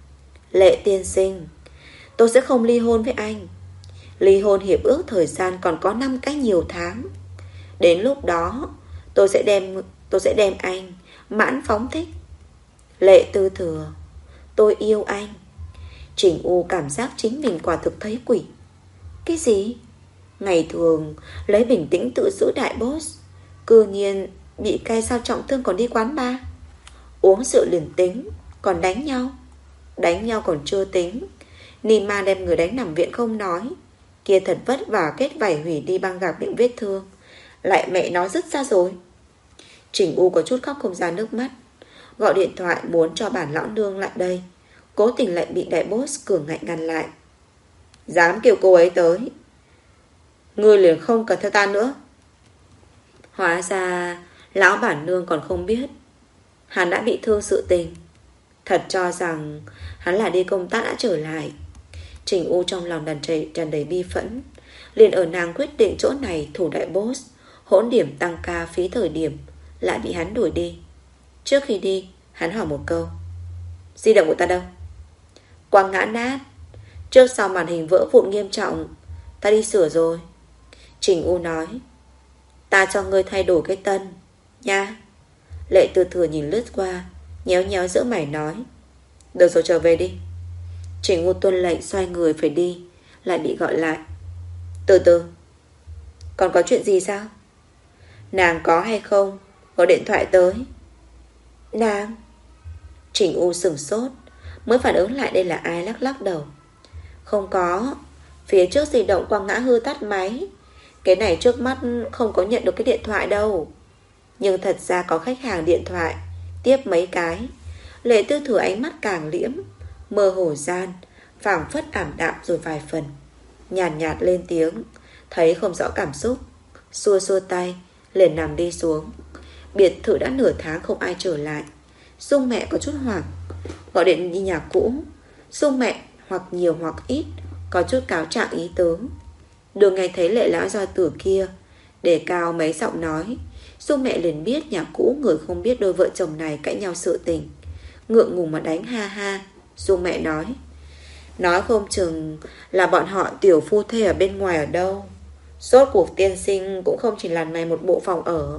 Lệ tiên sinh, tôi sẽ không ly hôn với anh. Ly hôn hiệp ước thời gian còn có năm cái nhiều tháng. Đến lúc đó tôi sẽ đem Tôi sẽ đem anh mãn phóng thích. Lệ Tư Thừa, tôi yêu anh. Trình U cảm giác chính mình quả thực thấy quỷ. Cái gì? Ngày thường lấy bình tĩnh tự giữ đại boss, cư nhiên bị cay sao trọng thương còn đi quán bar. Uống rượu liền tính, còn đánh nhau. Đánh nhau còn chưa tính, Nima đem người đánh nằm viện không nói, kia thật vất vả kết vảy hủy đi băng gạc miệng vết thương, lại mẹ nó dứt ra rồi. Trình U có chút khóc không ra nước mắt, gọi điện thoại muốn cho bản lão nương lại đây, cố tình lại bị đại boss cường ngạnh ngăn lại. Dám kêu cô ấy tới, ngươi liền không cần theo ta nữa. Hóa ra lão bản nương còn không biết hắn đã bị thương sự tình, thật cho rằng hắn là đi công tác đã trở lại. Trình U trong lòng đàn trầy, tràn đầy bi phẫn, liền ở nàng quyết định chỗ này thủ đại boss, hỗn điểm tăng ca phí thời điểm, lại bị hắn đuổi đi. Trước khi đi, hắn hỏi một câu: di động của ta đâu? Quang ngã nát, trước sau màn hình vỡ vụn nghiêm trọng, ta đi sửa rồi. Trình U nói: ta cho ngươi thay đổi cái tân nha. Lệ Tư Thừa nhìn lướt qua, nhéo nhéo giữa mày nói: được rồi, trở về đi. Trình U tuân lệnh xoay người phải đi, lại bị gọi lại: từ từ, còn có chuyện gì sao? Nàng có hay không có điện thoại tới? Nàng? Trình U sửng sốt, mới phản ứng lại đây là ai, lắc lắc đầu: không có, phía trước di động Quang ngã hư tắt máy, cái này trước mắt không có nhận được cái điện thoại đâu. Nhưng thật ra có khách hàng điện thoại tiếp mấy cái. Lệ Tư Thừa ánh mắt càng liễm, mơ hồ gian, phảng phất ảm đạm rồi vài phần, nhàn nhạt, nhạt lên tiếng, thấy không rõ cảm xúc, xua xua tay, liền nằm đi xuống. Biệt thự đã nửa tháng không ai trở lại. Dung mẹ có chút hoảng, gọi điện đi nhà cũ. Dung mẹ hoặc nhiều hoặc ít có chút cáo trạng ý tứ. Đường ngày thấy Lệ lão gia tử kia đề cao mấy giọng nói, Dung mẹ liền biết nhà cũ người không biết đôi vợ chồng này cãi nhau sự tình, ngượng ngùng mà đánh ha ha. Dung mẹ nói: nói không chừng là bọn họ tiểu phu thê ở bên ngoài ở đâu. Rốt cuộc tiên sinh cũng không chỉ lần này một bộ phòng ở.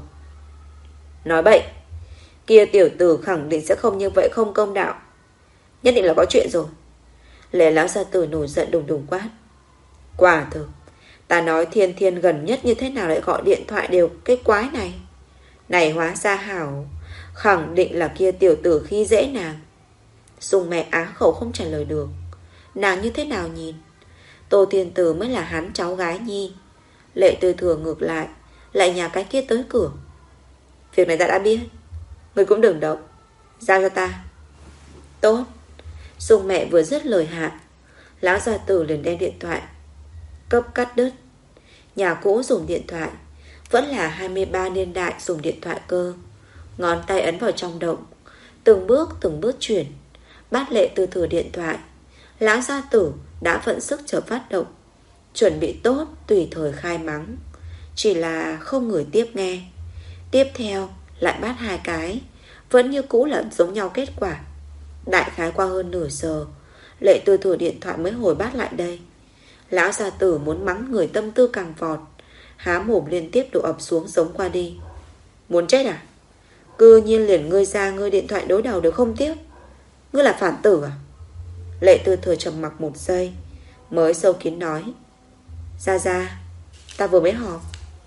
Nói bậy, kia tiểu tử khẳng định sẽ không như vậy, không công đạo, nhất định là có chuyện rồi. Lệ lão gia tử nổi giận đùng đùng quát: quả thực, ta nói Thiên Thiên gần nhất như thế nào lại gọi điện thoại đều cái quái này. Này hóa ra hảo, khẳng định là kia tiểu tử khi dễ nàng. Dung mẹ á khẩu không trả lời được. Nàng như thế nào nhìn? Tô Thiên Từ mới là hắn cháu gái nhi. Lệ Tư Thừa ngược lại, lại nhà cái kia tới cửa. Việc này ta đã biết, người cũng đừng động, giao cho ta. Tốt. Dung mẹ vừa dứt lời hạ, lão gia tử liền đem điện thoại cấp cắt đứt. Nhà cũ dùng điện thoại vẫn là hai mươi ba niên đại dùng điện thoại cơ. Ngón tay ấn vào trong động, từng bước từng bước chuyển, bắt Lệ Tư Thừa điện thoại. Lão gia tử đã vận sức chờ phát động, chuẩn bị tốt tùy thời khai mắng, chỉ là không người tiếp nghe. Tiếp theo lại bắt hai cái, vẫn như cũ là giống nhau kết quả. Đại khái qua hơn nửa giờ, Lệ Tư Thừa điện thoại mới hồi bắt lại đây. Lão gia tử muốn mắng người tâm tư càng vọt, há mồm liên tiếp đổ ập xuống giống qua đi. Muốn chết à? Cư nhiên liền ngươi ra ngươi điện thoại đối đầu được không tiếc? Ngươi là phản tử à? Lệ Tư Thừa trầm mặc một giây, mới sâu kín nói: Ra ra, ta vừa mới họp.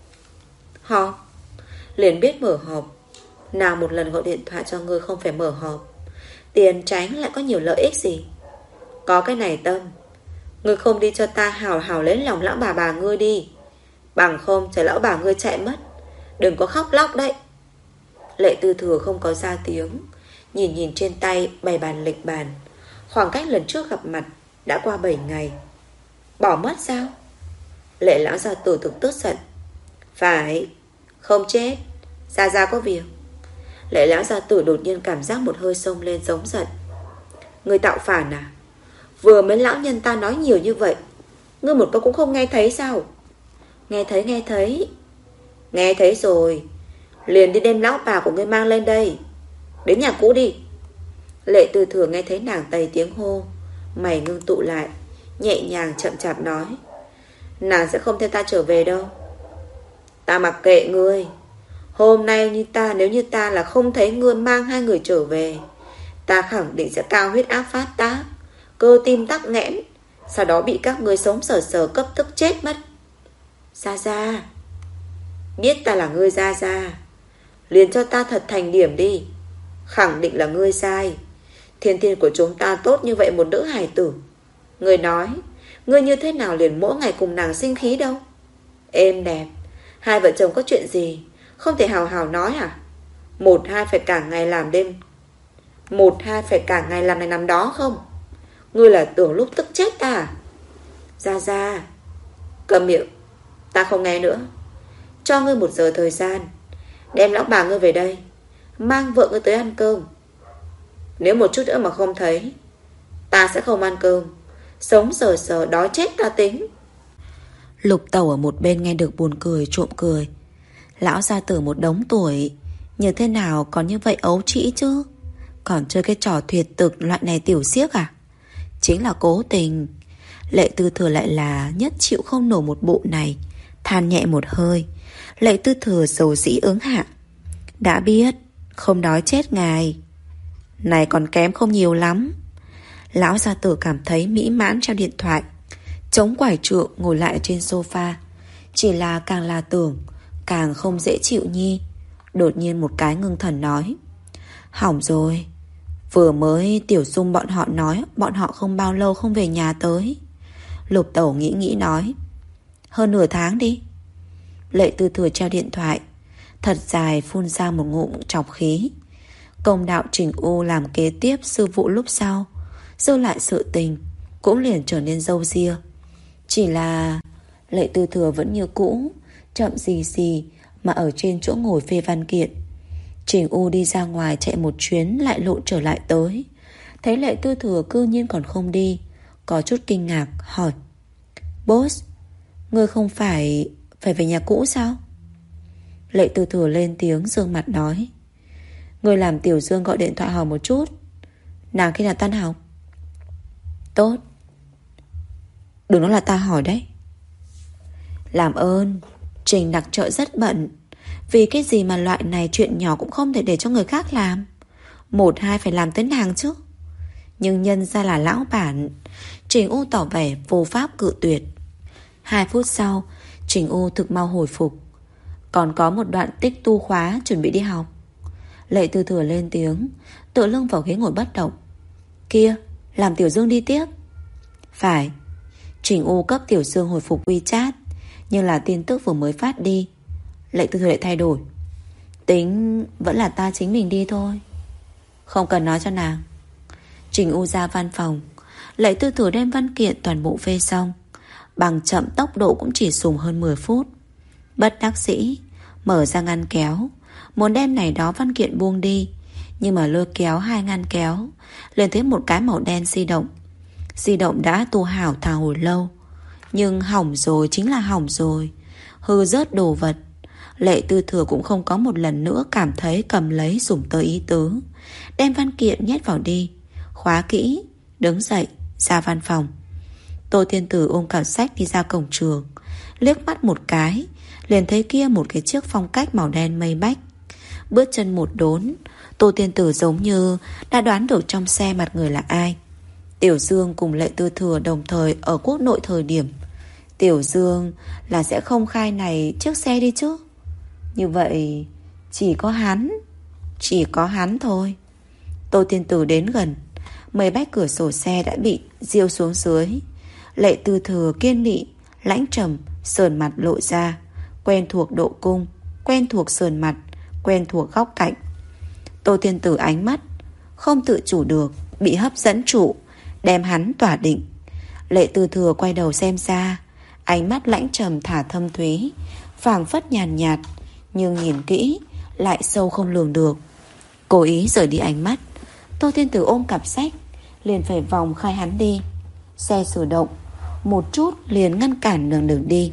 Họp? Liền biết mở họp. Nào một lần gọi điện thoại cho ngươi không phải mở họp, tiền tránh lại có nhiều lợi ích gì? Có cái này Tâm, ngươi không đi cho ta hào hào lấy lòng lão bà bà ngươi đi, bằng không chờ lão bà ngươi chạy mất, đừng có khóc lóc đấy. Lệ Tư Thừa không có ra tiếng, nhìn nhìn trên tay bày bàn lịch bàn. Khoảng cách lần trước gặp mặt đã qua bảy ngày. Bỏ mất sao? Lệ lão gia tử thực tức giận. Phải, không chết, ra ra có việc. Lệ lão gia tử đột nhiên cảm giác một hơi sông lên giống giận. Ngươi tạo phản à? Vừa mới lão nhân ta nói nhiều như vậy, ngươi một câu cũng không nghe thấy sao? Nghe thấy, nghe thấy. Nghe thấy rồi, liền đi đem lão bà của ngươi mang lên đây, đến nhà cũ đi. Lệ Tư Thừa nghe thấy nàng tày tiếng hô, mày ngưng tụ lại, nhẹ nhàng chậm chạp nói: nàng sẽ không theo ta trở về đâu. Ta mặc kệ ngươi. Hôm nay như ta, nếu như ta là không thấy ngươi mang hai người trở về, Ta khẳng định sẽ cao huyết áp phát tác, cơ tim tắc nghẽn, sau đó bị các ngươi sống sờ sờ cấp tức chết mất. Gia Gia, biết ta là ngươi Gia Gia, liền cho ta thật thành điểm đi. Khẳng định là ngươi sai. Thiên Thiên của chúng ta tốt như vậy một nữ hài tử. Ngươi nói, ngươi như thế nào liền mỗi ngày cùng nàng sinh khí đâu? Êm đẹp, hai vợ chồng có chuyện gì không thể hào hào nói à? Một hai phải cả ngày làm đêm, Một hai phải cả ngày làm này nằm đó không? Ngươi là tưởng lúc tức chết ta à? Gia Gia, cầm miệng, ta không nghe nữa. Cho ngươi một giờ thời gian, đem lão bà ngươi về đây, mang vợ ngươi tới ăn cơm. Nếu một chút nữa mà không thấy, ta sẽ không ăn cơm. Sống sờ sờ đói chết ta tính. Lục Tẩu ở một bên nghe được buồn cười trộm cười. Lão gia tử một đống tuổi, như thế nào còn như vậy ấu trĩ chứ? Còn chơi cái trò tuyệt thực loại này tiểu xiếc à? Chính là cố tình. Lệ Tư Thừa lại là nhất chịu không nổi một bộ này, than nhẹ một hơi. Lệ Tư Thừa dầu dĩ ứng hạ. Đã biết, không đói chết ngài. Này còn kém không nhiều lắm. Lão gia tử cảm thấy mỹ mãn treo điện thoại, chống quải trượng ngồi lại trên sofa. Chỉ là càng là tưởng, càng không dễ chịu nhi. Đột nhiên một cái ngưng thần nói: hỏng rồi. Vừa mới Tiểu Dung bọn họ nói bọn họ không bao lâu không về nhà tới. Lục Tẩu nghĩ nghĩ nói: hơn nửa tháng đi. Lệ Tư Thừa treo điện thoại, thật dài phun ra một ngụm trọc khí. Công đạo Trình U làm kế tiếp sư vụ lúc sau, dư lại sự tình cũng liền trở nên râu ria. Chỉ là Lệ Tư Thừa vẫn như cũ, chậm gì gì mà ở trên chỗ ngồi phê văn kiện. Trình U đi ra ngoài chạy một chuyến lại lộn trở lại tới, thấy Lệ Tư Thừa cư nhiên còn không đi, có chút kinh ngạc hỏi: Boss, ngươi không phải phải về nhà cũ sao? Lệ Tư Thừa lên tiếng dương mặt nói: ngươi làm Tiểu Dương gọi điện thoại hỏi một chút, nàng khi nào tan học. Tốt. Đừng nói là ta hỏi đấy. Làm ơn, Trình đặc trợ rất bận. Vì cái gì mà loại này chuyện nhỏ cũng không thể để cho người khác làm. Một hai phải làm tới nàng chứ. Nhưng nhân ra là lão bản. Trình U tỏ vẻ vô pháp cự tuyệt. Hai phút sau, Trình U thực mau hồi phục. Còn có một đoạn tích tu khóa chuẩn bị đi học. Lệ Tư Thừa lên tiếng, tựa lưng vào ghế ngồi bất động. Kia, làm Tiểu Dương đi tiếp. Phải. Trình U cấp Tiểu Dương hồi phục WeChat, nhưng là tin tức vừa mới phát đi. Lệ Tư Thừa lại thay đổi. Tính vẫn là ta chính mình đi thôi. Không cần nói cho nàng. Trình U ra văn phòng. Lệ Tư Thừa đem văn kiện toàn bộ phê xong. Bằng chậm tốc độ cũng chỉ dùng hơn mười phút. Bất đắc dĩ mở ra ngăn kéo, muốn đem này đó văn kiện buông đi, nhưng mà lôi kéo hai ngăn kéo, liền thấy một cái màu đen di động. Di động đã tu hảo thà hồi lâu, nhưng hỏng rồi chính là hỏng rồi, hư rớt đồ vật. Lệ Tư Thừa cũng không có một lần nữa cảm thấy cầm lấy dùng tới ý tứ, đem văn kiện nhét vào đi, khóa kỹ, đứng dậy ra văn phòng. Tô Thiên Tử ôm cả sách đi ra cổng trường, liếc mắt một cái liền thấy kia một cái chiếc phong cách màu đen mây bách. Bước chân một đốn, Tô Thiên Tử giống như đã đoán được trong xe mặt người là ai. Tiểu Dương cùng Lệ Tư Thừa đồng thời ở quốc nội thời điểm. Tiểu Dương là sẽ không khai này chiếc xe đi chứ. Như vậy chỉ có hắn, chỉ có hắn thôi. Tô Thiên Tử đến gần, mây bách cửa sổ xe đã bị diêu xuống dưới. Lệ Tư Thừa kiên nghị, lãnh trầm, sườn mặt lộ ra, quen thuộc độ cung, quen thuộc sườn mặt, quen thuộc góc cạnh. Tô Thiên Tử ánh mắt không tự chủ được bị hấp dẫn trụ, đem hắn tỏa định. Lệ Tư Thừa quay đầu xem ra, ánh mắt lãnh trầm thả thâm thúy, phảng phất nhàn nhạt, nhưng nhìn kỹ lại sâu không lường được. Cố ý rời đi ánh mắt, Tô Thiên Tử ôm cặp sách, liền phải vòng khai hắn đi. Xe sử động, một chút liền ngăn cản đường đường đi.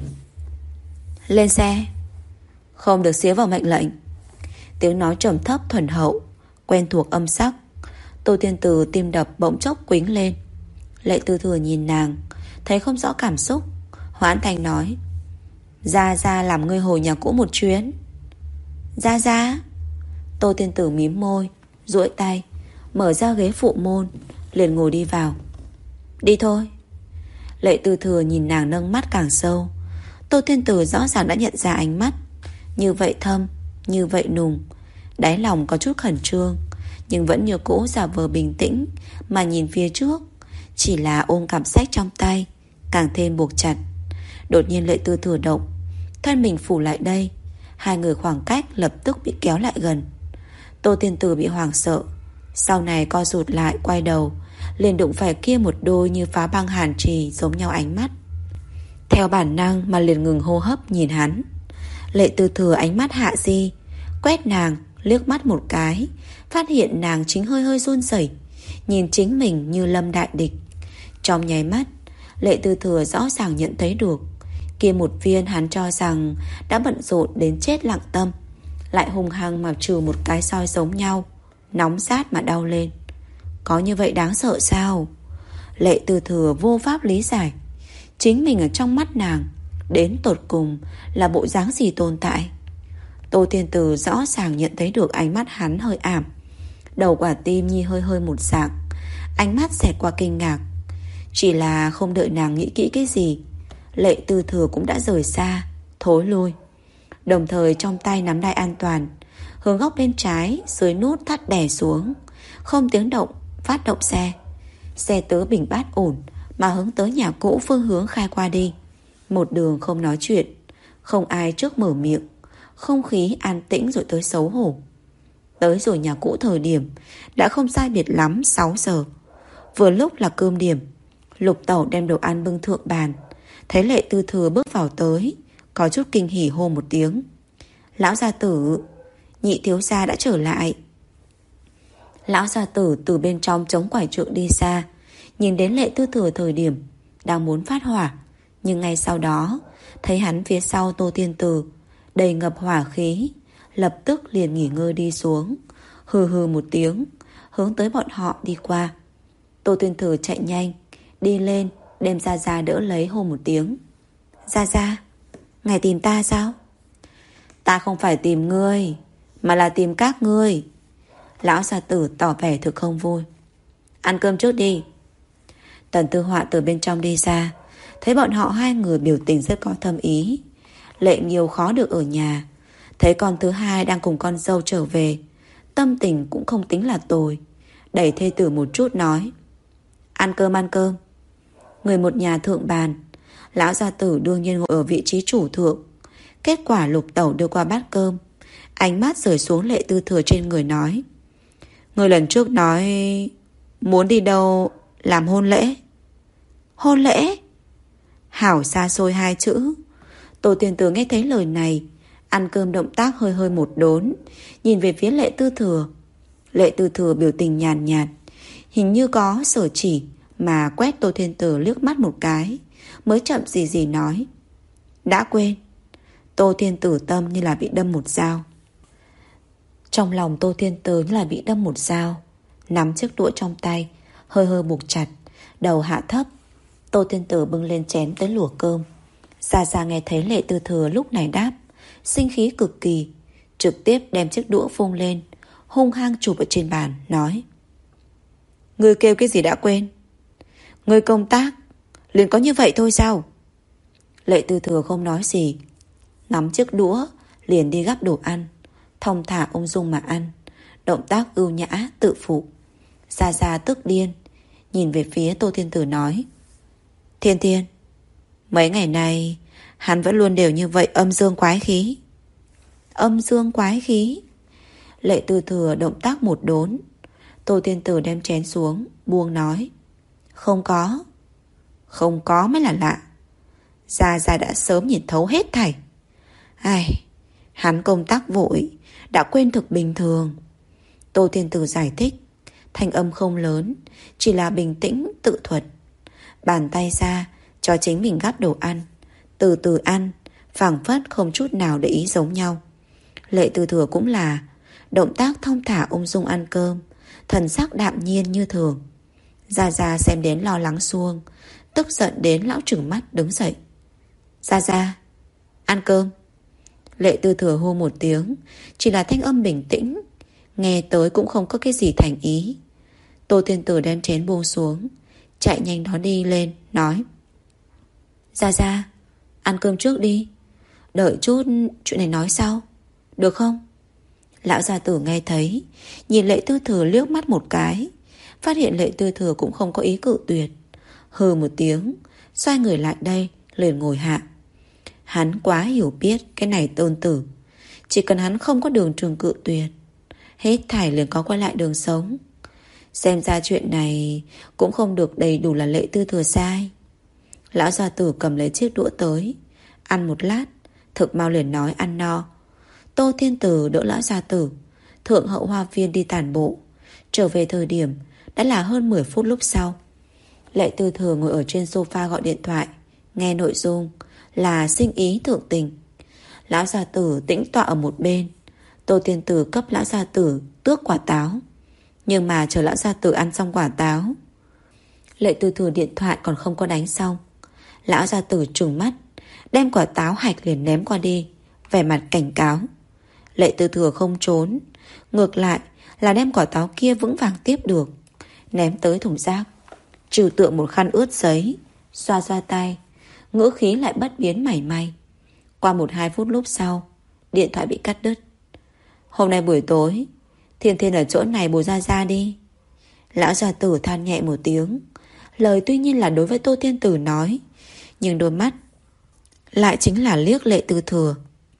Lên xe. Không được xía vào mệnh lệnh. Tiếng nói trầm thấp thuần hậu, quen thuộc âm sắc. Tô Thiên Tử tim đập bỗng chốc quĩnh lên. Lệ Tư Thừa nhìn nàng, thấy không rõ cảm xúc, hoãn thành nói: Ra ra làm ngươi hồi nhà cũ một chuyến. Ra ra. Tô Thiên Tử mím môi, duỗi tay, mở ra ghế phụ môn, liền ngồi đi vào. Đi thôi. Lệ Tư Thừa nhìn nàng nâng mắt càng sâu. Tô Thiên Tử rõ ràng đã nhận ra ánh mắt như vậy thâm, như vậy nùng. Đáy lòng có chút khẩn trương, nhưng vẫn như cũ giả vờ bình tĩnh mà nhìn phía trước. Chỉ là ôm cặp sách trong tay càng thêm buộc chặt. Đột nhiên Lệ Tư Thừa động, thân mình phủ lại đây. Hai người khoảng cách lập tức bị kéo lại gần. Tô Thiên Tử bị hoảng sợ, sau này co rụt lại, quay đầu liền đụng phải kia một đôi như phá băng hàn trì giống nhau ánh mắt. Theo bản năng mà liền ngừng hô hấp nhìn hắn. Lệ Tư Thừa ánh mắt hạ di, quét nàng, liếc mắt một cái, phát hiện nàng chính hơi hơi run rẩy, nhìn chính mình như lâm đại địch. Trong nháy mắt, Lệ Tư Thừa rõ ràng nhận thấy được kia một viên hắn cho rằng đã bận rộn đến chết lặng tâm, lại hung hăng mà trừ một cái soi giống nhau, nóng rát mà đau lên. Có như vậy đáng sợ sao? Lệ Tư Thừa vô pháp lý giải chính mình ở trong mắt nàng đến tột cùng là bộ dáng gì tồn tại. Tô Thiên Tử rõ ràng nhận thấy được ánh mắt hắn hơi ảm, đầu quả tim nhi hơi hơi một dạng, ánh mắt xẹt qua kinh ngạc. Chỉ là không đợi nàng nghĩ kỹ cái gì, Lệ Tư Thừa cũng đã rời xa, thối lui. Đồng thời trong tay nắm đai an toàn, hướng góc bên trái dưới nút thắt đè xuống, không tiếng động phát động xe. Xe tớ bình bát ổn mà hướng tới nhà cũ phương hướng khai qua đi. Một đường không nói chuyện, không ai trước mở miệng, không khí an tĩnh rồi tới xấu hổ. Tới rồi nhà cũ thời điểm đã không sai biệt lắm sáu giờ. Vừa lúc là cơm điểm. Lục Tẩu đem đồ ăn bưng thượng bàn, thấy Lệ Tư Thừa bước vào tới, có chút kinh hỉ hô một tiếng. Lão gia tử, nhị thiếu gia đã trở lại. Lão gia tử từ bên trong chống quải trượng đi xa, nhìn đến Lệ Tư Thừa thời điểm đang muốn phát hỏa, nhưng ngay sau đó thấy hắn phía sau Tô Thiên Tử đầy ngập hỏa khí, lập tức liền nghỉ ngơi đi xuống, hừ hừ một tiếng, hướng tới bọn họ đi qua. Tô Thiên Tử chạy nhanh đi lên, đem Gia Gia đỡ lấy, hô một tiếng. Gia Gia, ngài tìm ta sao? Ta không phải tìm ngươi, mà là tìm các ngươi. Lão gia tử tỏ vẻ thực không vui. Ăn cơm trước đi. Tần Tư Họa từ bên trong đi ra, thấy bọn họ hai người biểu tình rất có thâm ý. Lệ Nghiêu khó được ở nhà, thấy con thứ hai đang cùng con dâu trở về, tâm tình cũng không tính là tồi, đẩy thê tử một chút nói. Ăn cơm ăn cơm. Người một nhà thượng bàn, lão gia tử đương nhiên ngồi ở vị trí chủ thượng. Kết quả Lục Tẩu đưa qua bát cơm, ánh mắt rời xuống Lệ Tư Thừa trên người nói. Người lần trước nói muốn đi đâu làm hôn lễ. Hôn lễ? Hảo xa xôi hai chữ. Tô Tiên Tử nghe thấy lời này, ăn cơm động tác hơi hơi một đốn, nhìn về phía Lệ Tư Thừa. Lệ Tư Thừa biểu tình nhàn nhạt, nhạt, hình như có sở chỉ, mà quét Tô Thiên Tử liếc mắt một cái, mới chậm gì gì nói. Đã quên. Tô Thiên Tử tâm như là bị đâm một dao. Trong lòng Tô Thiên Tử như là bị đâm một dao, nắm chiếc đũa trong tay, hơi hơi buộc chặt, đầu hạ thấp. Tô Thiên Tử bưng lên chén tới lùa cơm. Gia Gia nghe thấy Lệ Tư Thừa lúc này đáp, sinh khí cực kỳ, trực tiếp đem chiếc đũa phung lên, hung hăng chụp ở trên bàn, nói. Ngươi kêu cái gì đã quên? Ngươi công tác liền có như vậy thôi sao? Lệ Tư Thừa không nói gì, nắm chiếc đũa liền đi gắp đồ ăn, thong thả ung dung mà ăn, động tác ưu nhã tự phụ. Gia Gia tức điên, nhìn về phía Tô Thiên Tử nói. Thiên Thiên, mấy ngày nay hắn vẫn luôn đều như vậy, âm dương quái khí. Âm dương quái khí? Lệ Tư Thừa động tác một đốn. Tô Thiên Tử đem chén xuống, buông nói. Không có. Không có mới là lạ. Gia Gia đã sớm nhìn thấu hết thảy. Ai, hắn công tác vội, đã quên thực bình thường. Tô Thiên Tử giải thích, thanh âm không lớn, chỉ là bình tĩnh tự thuật. Bàn tay ra cho chính mình gắp đồ ăn, từ từ ăn, phảng phất không chút nào để ý giống nhau. Lệ Tư Thừa cũng là động tác thong thả ung dung ăn cơm, thần sắc đạm nhiên như thường. Gia Gia xem đến lo lắng xuông, tức giận đến lão trừng mắt đứng dậy. Gia Gia, ăn cơm. Lệ Tư Thừa hô một tiếng, chỉ là thanh âm bình tĩnh, nghe tới cũng không có cái gì thành ý. Tô Thiên Tử đem chén buông xuống, chạy nhanh đó đi lên, nói: Gia Gia, ăn cơm trước đi, đợi chút chuyện này nói sau, được không? Lão gia tử nghe thấy, nhìn Lệ Tư Thừa liếc mắt một cái, phát hiện Lệ Tư Thừa cũng không có ý cự tuyệt, hừ một tiếng, xoay người lại đây, liền ngồi hạ. Hắn quá hiểu biết cái này tôn tử, chỉ cần hắn không có đường trường cự tuyệt, hết thảy liền có quay lại đường sống. Xem ra chuyện này cũng không được đầy đủ là Lệ Tư Thừa sai. Lão gia tử cầm lấy chiếc đũa tới, ăn một lát, thực mau liền nói ăn no. Tô Thiên Tử đỡ lão gia tử thượng hậu hoa viên đi tản bộ. Trở về thời điểm đã là hơn mười phút lúc sau. Lệ Tư Thừa ngồi ở trên sofa gọi điện thoại, nghe nội dung là sinh ý thượng tình. Lão gia tử tĩnh tọa ở một bên. Tô Thiên Tử cấp lão gia tử tước quả táo. Nhưng mà chờ lão gia tử ăn xong quả táo, Lệ Tư Thừa điện thoại còn không có đánh xong. Lão gia tử trừng mắt, đem quả táo hạch liền ném qua đi, vẻ mặt cảnh cáo. Lệ Tư Thừa không trốn, ngược lại là đem quả táo kia vững vàng tiếp được, ném tới thùng rác, trừ tượng một khăn ướt giấy, xoa xoa tay, ngữ khí lại bất biến mảy may. Qua một hai phút lúc sau, điện thoại bị cắt đứt. Hôm nay buổi tối Thiên Thiên ở chỗ này bồi Gia Gia đi. Lão gia tử than nhẹ một tiếng. Lời tuy nhiên là đối với Tô Thiên Tử nói, nhưng đôi mắt lại chính là liếc Lệ Tư Thừa.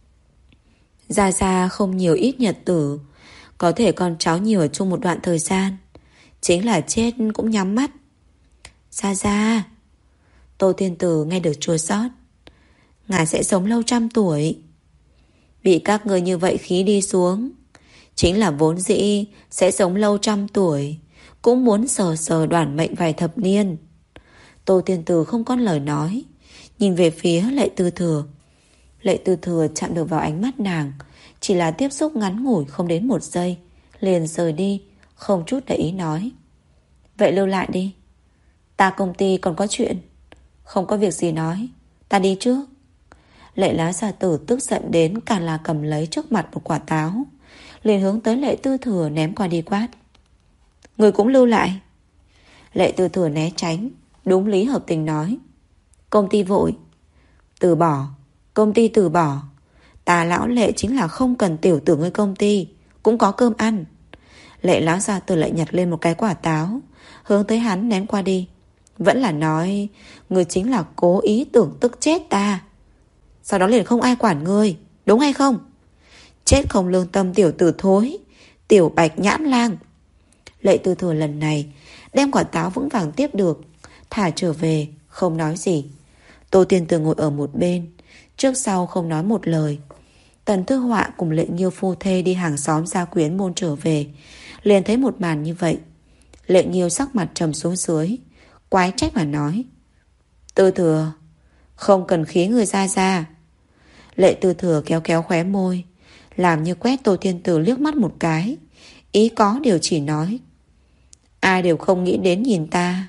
Gia Gia không nhiều ít nhật tử, có thể con cháu nhiều ở chung một đoạn thời gian, chính là chết cũng nhắm mắt. Gia Gia. Tô Thiên Tử nghe được chua xót. Ngài sẽ sống lâu trăm tuổi. Bị các người như vậy khí đi xuống, chính là vốn dĩ sẽ sống lâu trăm tuổi, cũng muốn sờ sờ đoản mệnh vài thập niên. Tô Thiên Tử không có lời nói, nhìn về phía Lệ Tư Thừa. Lệ Tư Thừa chạm được vào ánh mắt nàng, chỉ là tiếp xúc ngắn ngủi không đến một giây, liền rời đi, không chút để ý nói: Vậy lưu lại đi, ta công ty còn có chuyện. Không có việc gì nói, ta đi trước. Lệ Lá gia tử tức giận đến càng là cầm lấy trước mặt một quả táo, liền hướng tới Lệ Tư Thừa ném qua đi quát: Người cũng lưu lại. Lệ Tư Thừa né tránh, đúng lý hợp tình nói: Công ty vội. Từ bỏ. Công ty từ bỏ. Ta lão Lệ chính là không cần tiểu tử ngươi công ty, cũng có cơm ăn. Lệ Lão gia tử lại nhặt lên một cái quả táo, hướng tới hắn ném qua đi. Vẫn là nói ngươi chính là cố ý tưởng tức chết ta, sau đó liền không ai quản ngươi, đúng hay không? Chết không lương tâm tiểu tử thối, tiểu bạch nhãn lang. Lệ Tư Thừa lần này đem quả táo vững vàng tiếp được, thả trở về, không nói gì. Tô Tiên Tử ngồi ở một bên, trước sau không nói một lời. Tần Thư Họa cùng Lệ Nghiêu phu thê đi hàng xóm gia quyến môn trở về, liền thấy một màn như vậy. Lệ Nghiêu sắc mặt trầm xuống dưới, quái trách mà nói: Tư Thừa, không cần khí người ra ra. Lệ Tư Thừa kéo kéo khóe môi, làm như quét Tô Thiên Tử liếc mắt một cái, ý có điều chỉ nói: Ai đều không nghĩ đến nhìn ta.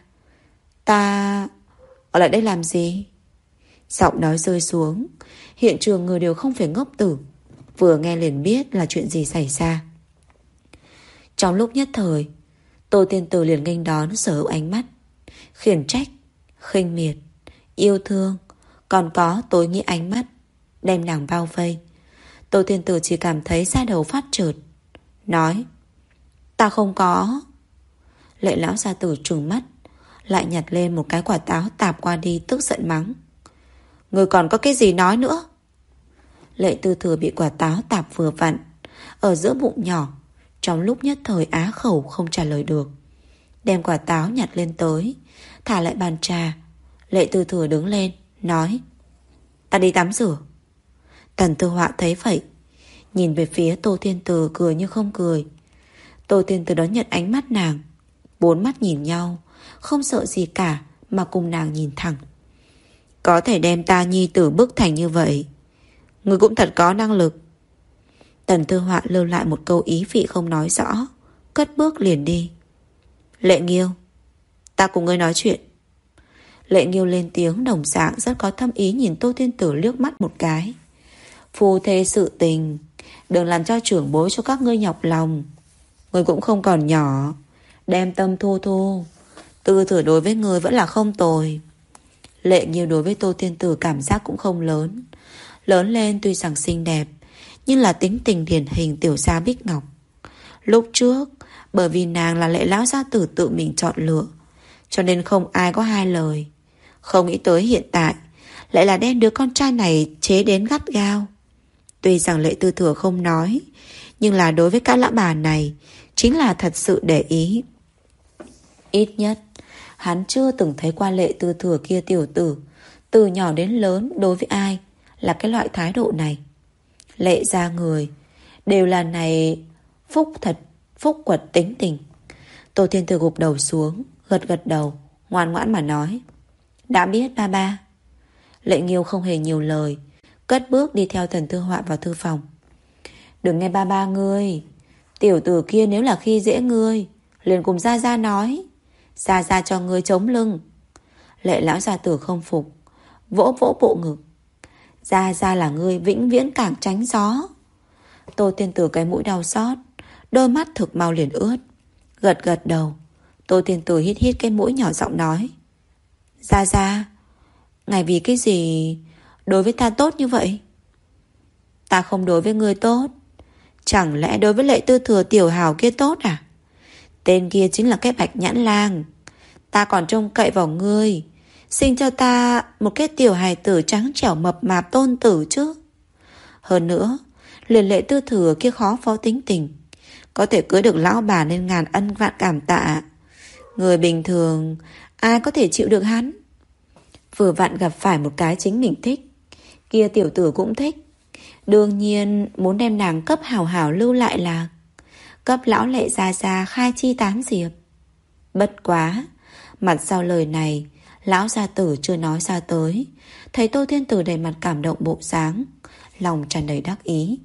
Ta ở lại đây làm gì? Giọng nói rơi xuống, hiện trường người đều không phải ngốc tử, vừa nghe liền biết là chuyện gì xảy ra. Trong lúc nhất thời, Tô Thiên Tử liền nghênh đón sở hữu ánh mắt, khiển trách, khinh miệt, yêu thương, còn có tối nghĩa ánh mắt đem nàng bao vây. Tô Thiên Tử chỉ cảm thấy da đầu phát trượt, nói: Ta không có. Lệ Lão gia tử trừng mắt, lại nhặt lên một cái quả táo tạp qua đi, tức giận mắng: Người còn có cái gì nói nữa? Lệ Tư Thừa bị quả táo tạp vừa vặn ở giữa bụng nhỏ, trong lúc nhất thời á khẩu không trả lời được, đem quả táo nhặt lên tới, thả lại bàn trà. Lệ Tư Thừa đứng lên, nói: Ta đi tắm rửa. Tần Tư Họa thấy vậy, nhìn về phía Tô Thiên Tử cười như không cười. Tô Thiên Tử đón nhận ánh mắt nàng, bốn mắt nhìn nhau, không sợ gì cả mà cùng nàng nhìn thẳng. Có thể đem ta nhi tử bức thành như vậy, người cũng thật có năng lực. Tần Tư Họa lưu lại một câu ý vị không nói rõ, cất bước liền đi. Lệ Nghiêu, ta cùng ngươi nói chuyện. Lệ Nghiêu lên tiếng đồng dạng rất có thâm ý, nhìn Tô Thiên Tử liếc mắt một cái. Phu thê sự tình, đừng làm cho trưởng bối cho các ngươi nhọc lòng. Ngươi cũng không còn nhỏ, Đem tâm thu thu. Tư Thừa đối với người vẫn là không tồi. Lệ Nghiêu đối với Tô Thiên Tử cảm giác cũng không lớn. Lớn lên tuy rằng xinh đẹp, nhưng là tính tình điển hình tiểu gia bích ngọc. Lúc trước, bởi vì nàng là Lệ lão gia tử tự mình chọn lựa, cho nên không ai có hai lời. Không nghĩ tới hiện tại lại là đem đứa con trai này chế đến gắt gao. Tuy rằng Lệ Tư Thừa không nói, nhưng là đối với các lão bà này chính là thật sự để ý. Ít nhất hắn chưa từng thấy qua Lệ Tư Thừa kia tiểu tử từ nhỏ đến lớn đối với ai là cái loại thái độ này. Lệ gia người đều là này phúc thật phúc quật tính tình. Tô Thiên Tử gục đầu xuống, gật gật đầu, ngoan ngoãn mà nói: đã biết ba ba. Lệ Nghiêu không hề nhiều lời, cất bước đi theo Thần Thư Họa vào thư phòng. Đừng nghe ba ba ngươi, tiểu tử kia nếu là khi dễ ngươi, liền cùng Gia Gia nói, Gia Gia cho ngươi chống lưng. Lệ lão gia tử không phục, vỗ vỗ bộ ngực. Gia Gia là ngươi vĩnh viễn càng tránh gió. Tô Thiên Tử cái mũi đau xót, đôi mắt thực mau liền ướt, gật gật đầu. Tô Thiên Tử hít hít cái mũi nhỏ giọng nói: Gia Gia, ngài vì cái gì đối với ta tốt như vậy? Ta không đối với ngươi tốt, chẳng lẽ đối với Lệ Tư Thừa tiểu hào kia tốt à? Tên kia chính là cái bạch nhãn lang. Ta còn trông cậy vào ngươi sinh cho ta một cái tiểu hài tử trắng trẻo mập mạp tôn tử chứ. Hơn nữa, liền Lệ Tư Thừa kia khó phó tính tình, có thể cưới được lão bà nên ngàn ân vạn cảm tạ. Người bình thường ai có thể chịu được hắn? Vừa vặn gặp phải một cái chính mình thích, kia tiểu tử cũng thích, đương nhiên muốn đem nàng cấp hảo hảo lưu lại là cấp lão Lệ Gia Gia khai chi tán diệp. Bất quá, mặt sau lời này lão gia tử chưa nói ra tới, thấy Tô Thiên Tử đầy mặt cảm động bộ dáng, lòng tràn đầy đắc ý.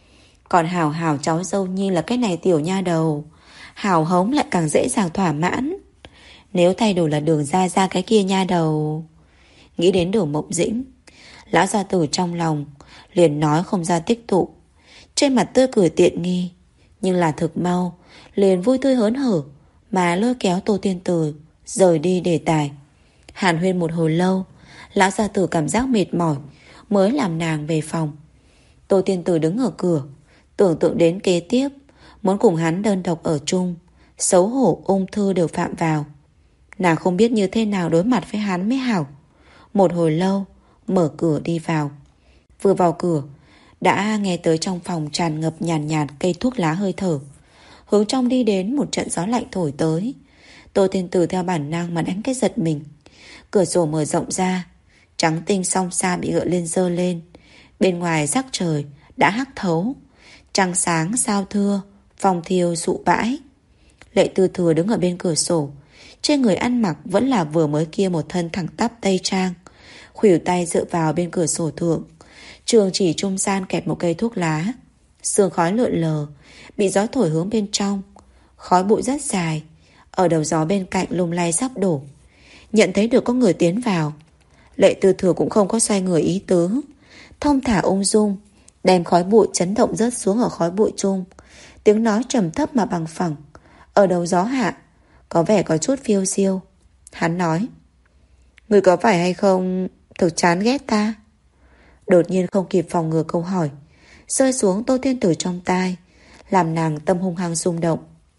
Còn hảo hảo cháu dâu nhi là cái này tiểu nha đầu, hảo hống lại càng dễ dàng thỏa mãn. Nếu thay đổi là Đường Gia Gia cái kia nha đầu. Nghĩ đến Đường Mộng Dĩnh, lão gia tử trong lòng liền nói không ra tích tụ, trên mặt tươi cười tiện nghi, nhưng là thực mau liền vui tươi hớn hở mà lôi kéo Tô Thiên Tử rời đi đề tài. Hàn huyên một hồi lâu, lão gia tử cảm giác mệt mỏi mới làm nàng về phòng. Tô Thiên Tử đứng ở cửa, tưởng tượng đến kế tiếp muốn cùng hắn đơn độc ở chung, xấu hổ ung thư đều phạm vào. Nàng không biết như thế nào đối mặt với hắn mới hảo. Một hồi lâu mở cửa đi vào. Vừa vào cửa đã nghe tới trong phòng tràn ngập nhàn nhạt, nhạt cây thuốc lá hơi thở. Hướng trong đi đến một trận gió lạnh thổi tới. Tô Thiên Tử theo bản năng mà đánh cái giật mình. Cửa sổ mở rộng ra, trắng tinh song xa bị gợi lên dơ lên. Bên ngoài sắc trời đã hắc thấu, trăng sáng sao thưa, phòng thiêu dụ bãi. Lệ Tư Thừa đứng ở bên cửa sổ, trên người ăn mặc vẫn là vừa mới kia một thân thẳng tắp tây trang, khuỷu tay dựa vào bên cửa sổ thượng, trường chỉ trung gian kẹp một cây thuốc lá. Sương khói lượn lờ, bị gió thổi hướng bên trong, khói bụi rất dài, ở đầu gió bên cạnh lung lay sắp đổ. Nhận thấy được có người tiến vào, Lệ Tư Thừa cũng không có xoay người ý tứ, thông thả ung dung đem khói bụi chấn động rớt xuống ở khói bụi chung. Tiếng nói trầm thấp mà bằng phẳng, ở đầu gió hạ có vẻ có chút phiêu diêu. Hắn nói: người có phải hay không thực chán ghét ta? Đột nhiên không kịp phòng ngừa câu hỏi rơi xuống Tô Thiên Tử trong tai, làm nàng tâm hung hăng rung động,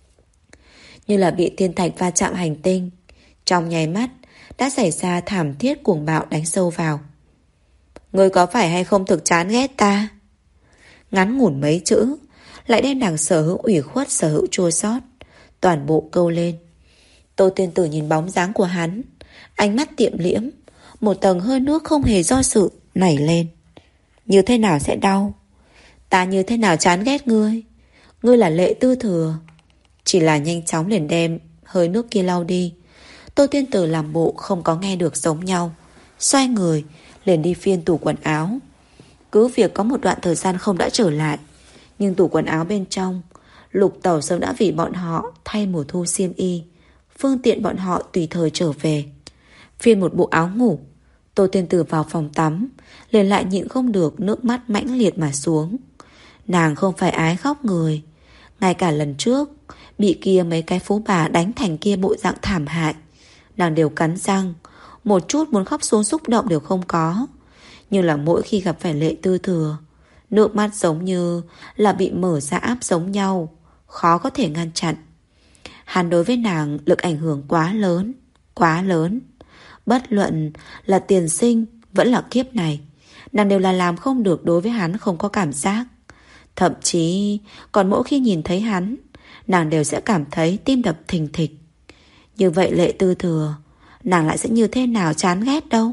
như là bị thiên thạch va chạm hành tinh. Trong nháy mắt đã xảy ra thảm thiết cuồng bạo đánh sâu vào. Ngươi có phải hay không thực chán ghét ta? Ngắn ngủn mấy chữ lại đem nàng sở hữu ủy khuất, sở hữu chua xót toàn bộ câu lên. Tô Thiên Tử nhìn bóng dáng của hắn, ánh mắt tiệm liễm, một tầng hơi nước không hề do dự nảy lên. Như thế nào sẽ đau? Ta như thế nào chán ghét ngươi? Ngươi là Lệ Tư Thừa. Chỉ là nhanh chóng liền đem hơi nước kia lau đi. Tô Thiên Tử làm bộ không có nghe được giống nhau, xoay người liền đi phiên tủ quần áo. Cứ việc có một đoạn thời gian không đã trở lại, nhưng tủ quần áo bên trong Lục Tẩu sớm đã vì bọn họ thay mùa thu xiêm y, phương tiện bọn họ tùy thời trở về. Phiên một bộ áo ngủ, Tô Thiên Tử vào phòng tắm, liền lại nhịn không được nước mắt mãnh liệt mà xuống. Nàng không phải ái khóc người, ngay cả lần trước bị kia mấy cái phú bà đánh thành kia bộ dạng thảm hại, nàng đều cắn răng, một chút muốn khóc xuống xúc động đều không có. Nhưng là mỗi khi gặp phải Lệ Tư Thừa, nước mắt giống như là bị mở ra áp giống nhau, khó có thể ngăn chặn. Hắn đối với nàng lực ảnh hưởng quá lớn, quá lớn. Bất luận là tiền sinh vẫn là kiếp này, nàng đều là làm không được đối với hắn không có cảm giác. Thậm chí còn mỗi khi nhìn thấy hắn, nàng đều sẽ cảm thấy tim đập thình thịch. Như vậy Lệ Tư Thừa, nàng lại sẽ như thế nào chán ghét đâu.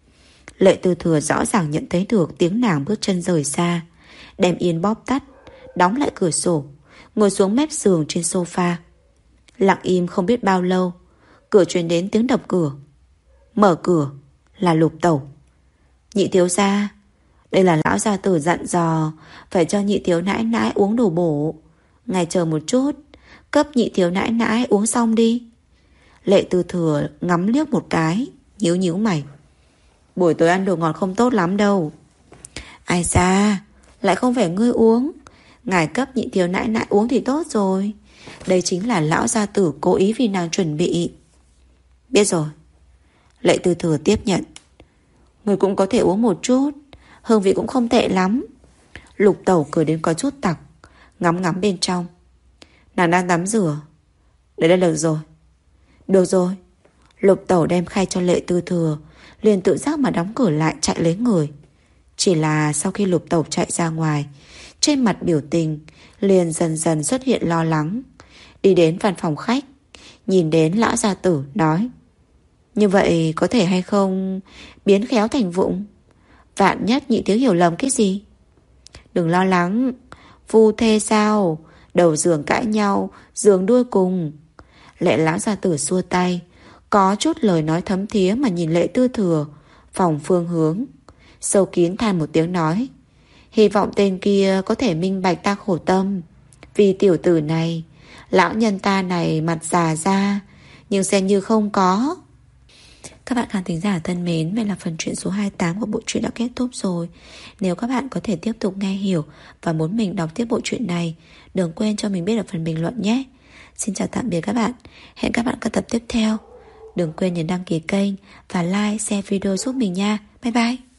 Lệ Tư Thừa rõ ràng nhận thấy được tiếng nàng bước chân rời xa, đem yên bóp tắt, đóng lại cửa sổ, ngồi xuống mép giường trên sofa. Lặng im không biết bao lâu, cửa truyền đến tiếng đập cửa. Mở cửa là Lục Tẩu. Nhị thiếu gia, đây là lão gia tử dặn dò phải cho nhị thiếu nãi nãi uống đồ bổ. Ngài chờ một chút, cấp nhị thiếu nãi nãi uống xong đi. Lệ Tư Thừa ngắm liếc một cái, nhíu nhíu mày. Buổi tối ăn đồ ngọt không tốt lắm đâu. Ai xa, lại không phải ngươi uống. Ngài cấp nhị thiếu nãi nãi uống thì tốt rồi. Đây chính là lão gia tử cố ý vì nàng chuẩn bị. Biết rồi. Lệ Tư Thừa tiếp nhận. Ngươi cũng có thể uống một chút, hương vị cũng không tệ lắm. Lục Tẩu cười đến có chút tặc, ngắm ngắm bên trong. Nàng đang tắm rửa. Đấy là được rồi. Được rồi. Lục Tẩu đem khay cho Lệ Tư Thừa, liền tự giác mà đóng cửa lại chạy lấy người. Chỉ là sau khi Lục Tẩu chạy ra ngoài, trên mặt biểu tình liền dần dần xuất hiện lo lắng. Đi đến văn phòng khách, nhìn đến lão gia tử nói: như vậy có thể hay không biến khéo thành vụng? Vạn nhất nhị thiếu hiểu lầm cái gì? Đừng lo lắng, phu thê sao, đầu giường cãi nhau, giường đuôi cùng. Lệ lão gia tử xua tay, có chút lời nói thấm thía mà nhìn Lệ Tư Thừa phòng phương hướng, sâu kín than một tiếng nói: hy vọng tên kia có thể minh bạch ta khổ tâm. Vì tiểu tử này, lão nhân ta này mặt già ra, nhưng xem như không có. Các bạn khán thính giả thân mến, vậy là phần truyện số hai mươi tám của bộ truyện đã kết thúc rồi. Nếu các bạn có thể tiếp tục nghe hiểu và muốn mình đọc tiếp bộ truyện này, đừng quên cho mình biết ở phần bình luận nhé. Xin chào tạm biệt các bạn. Hẹn các bạn các tập tiếp theo. Đừng quên nhấn đăng ký kênh và like, share video giúp mình nha. Bye bye.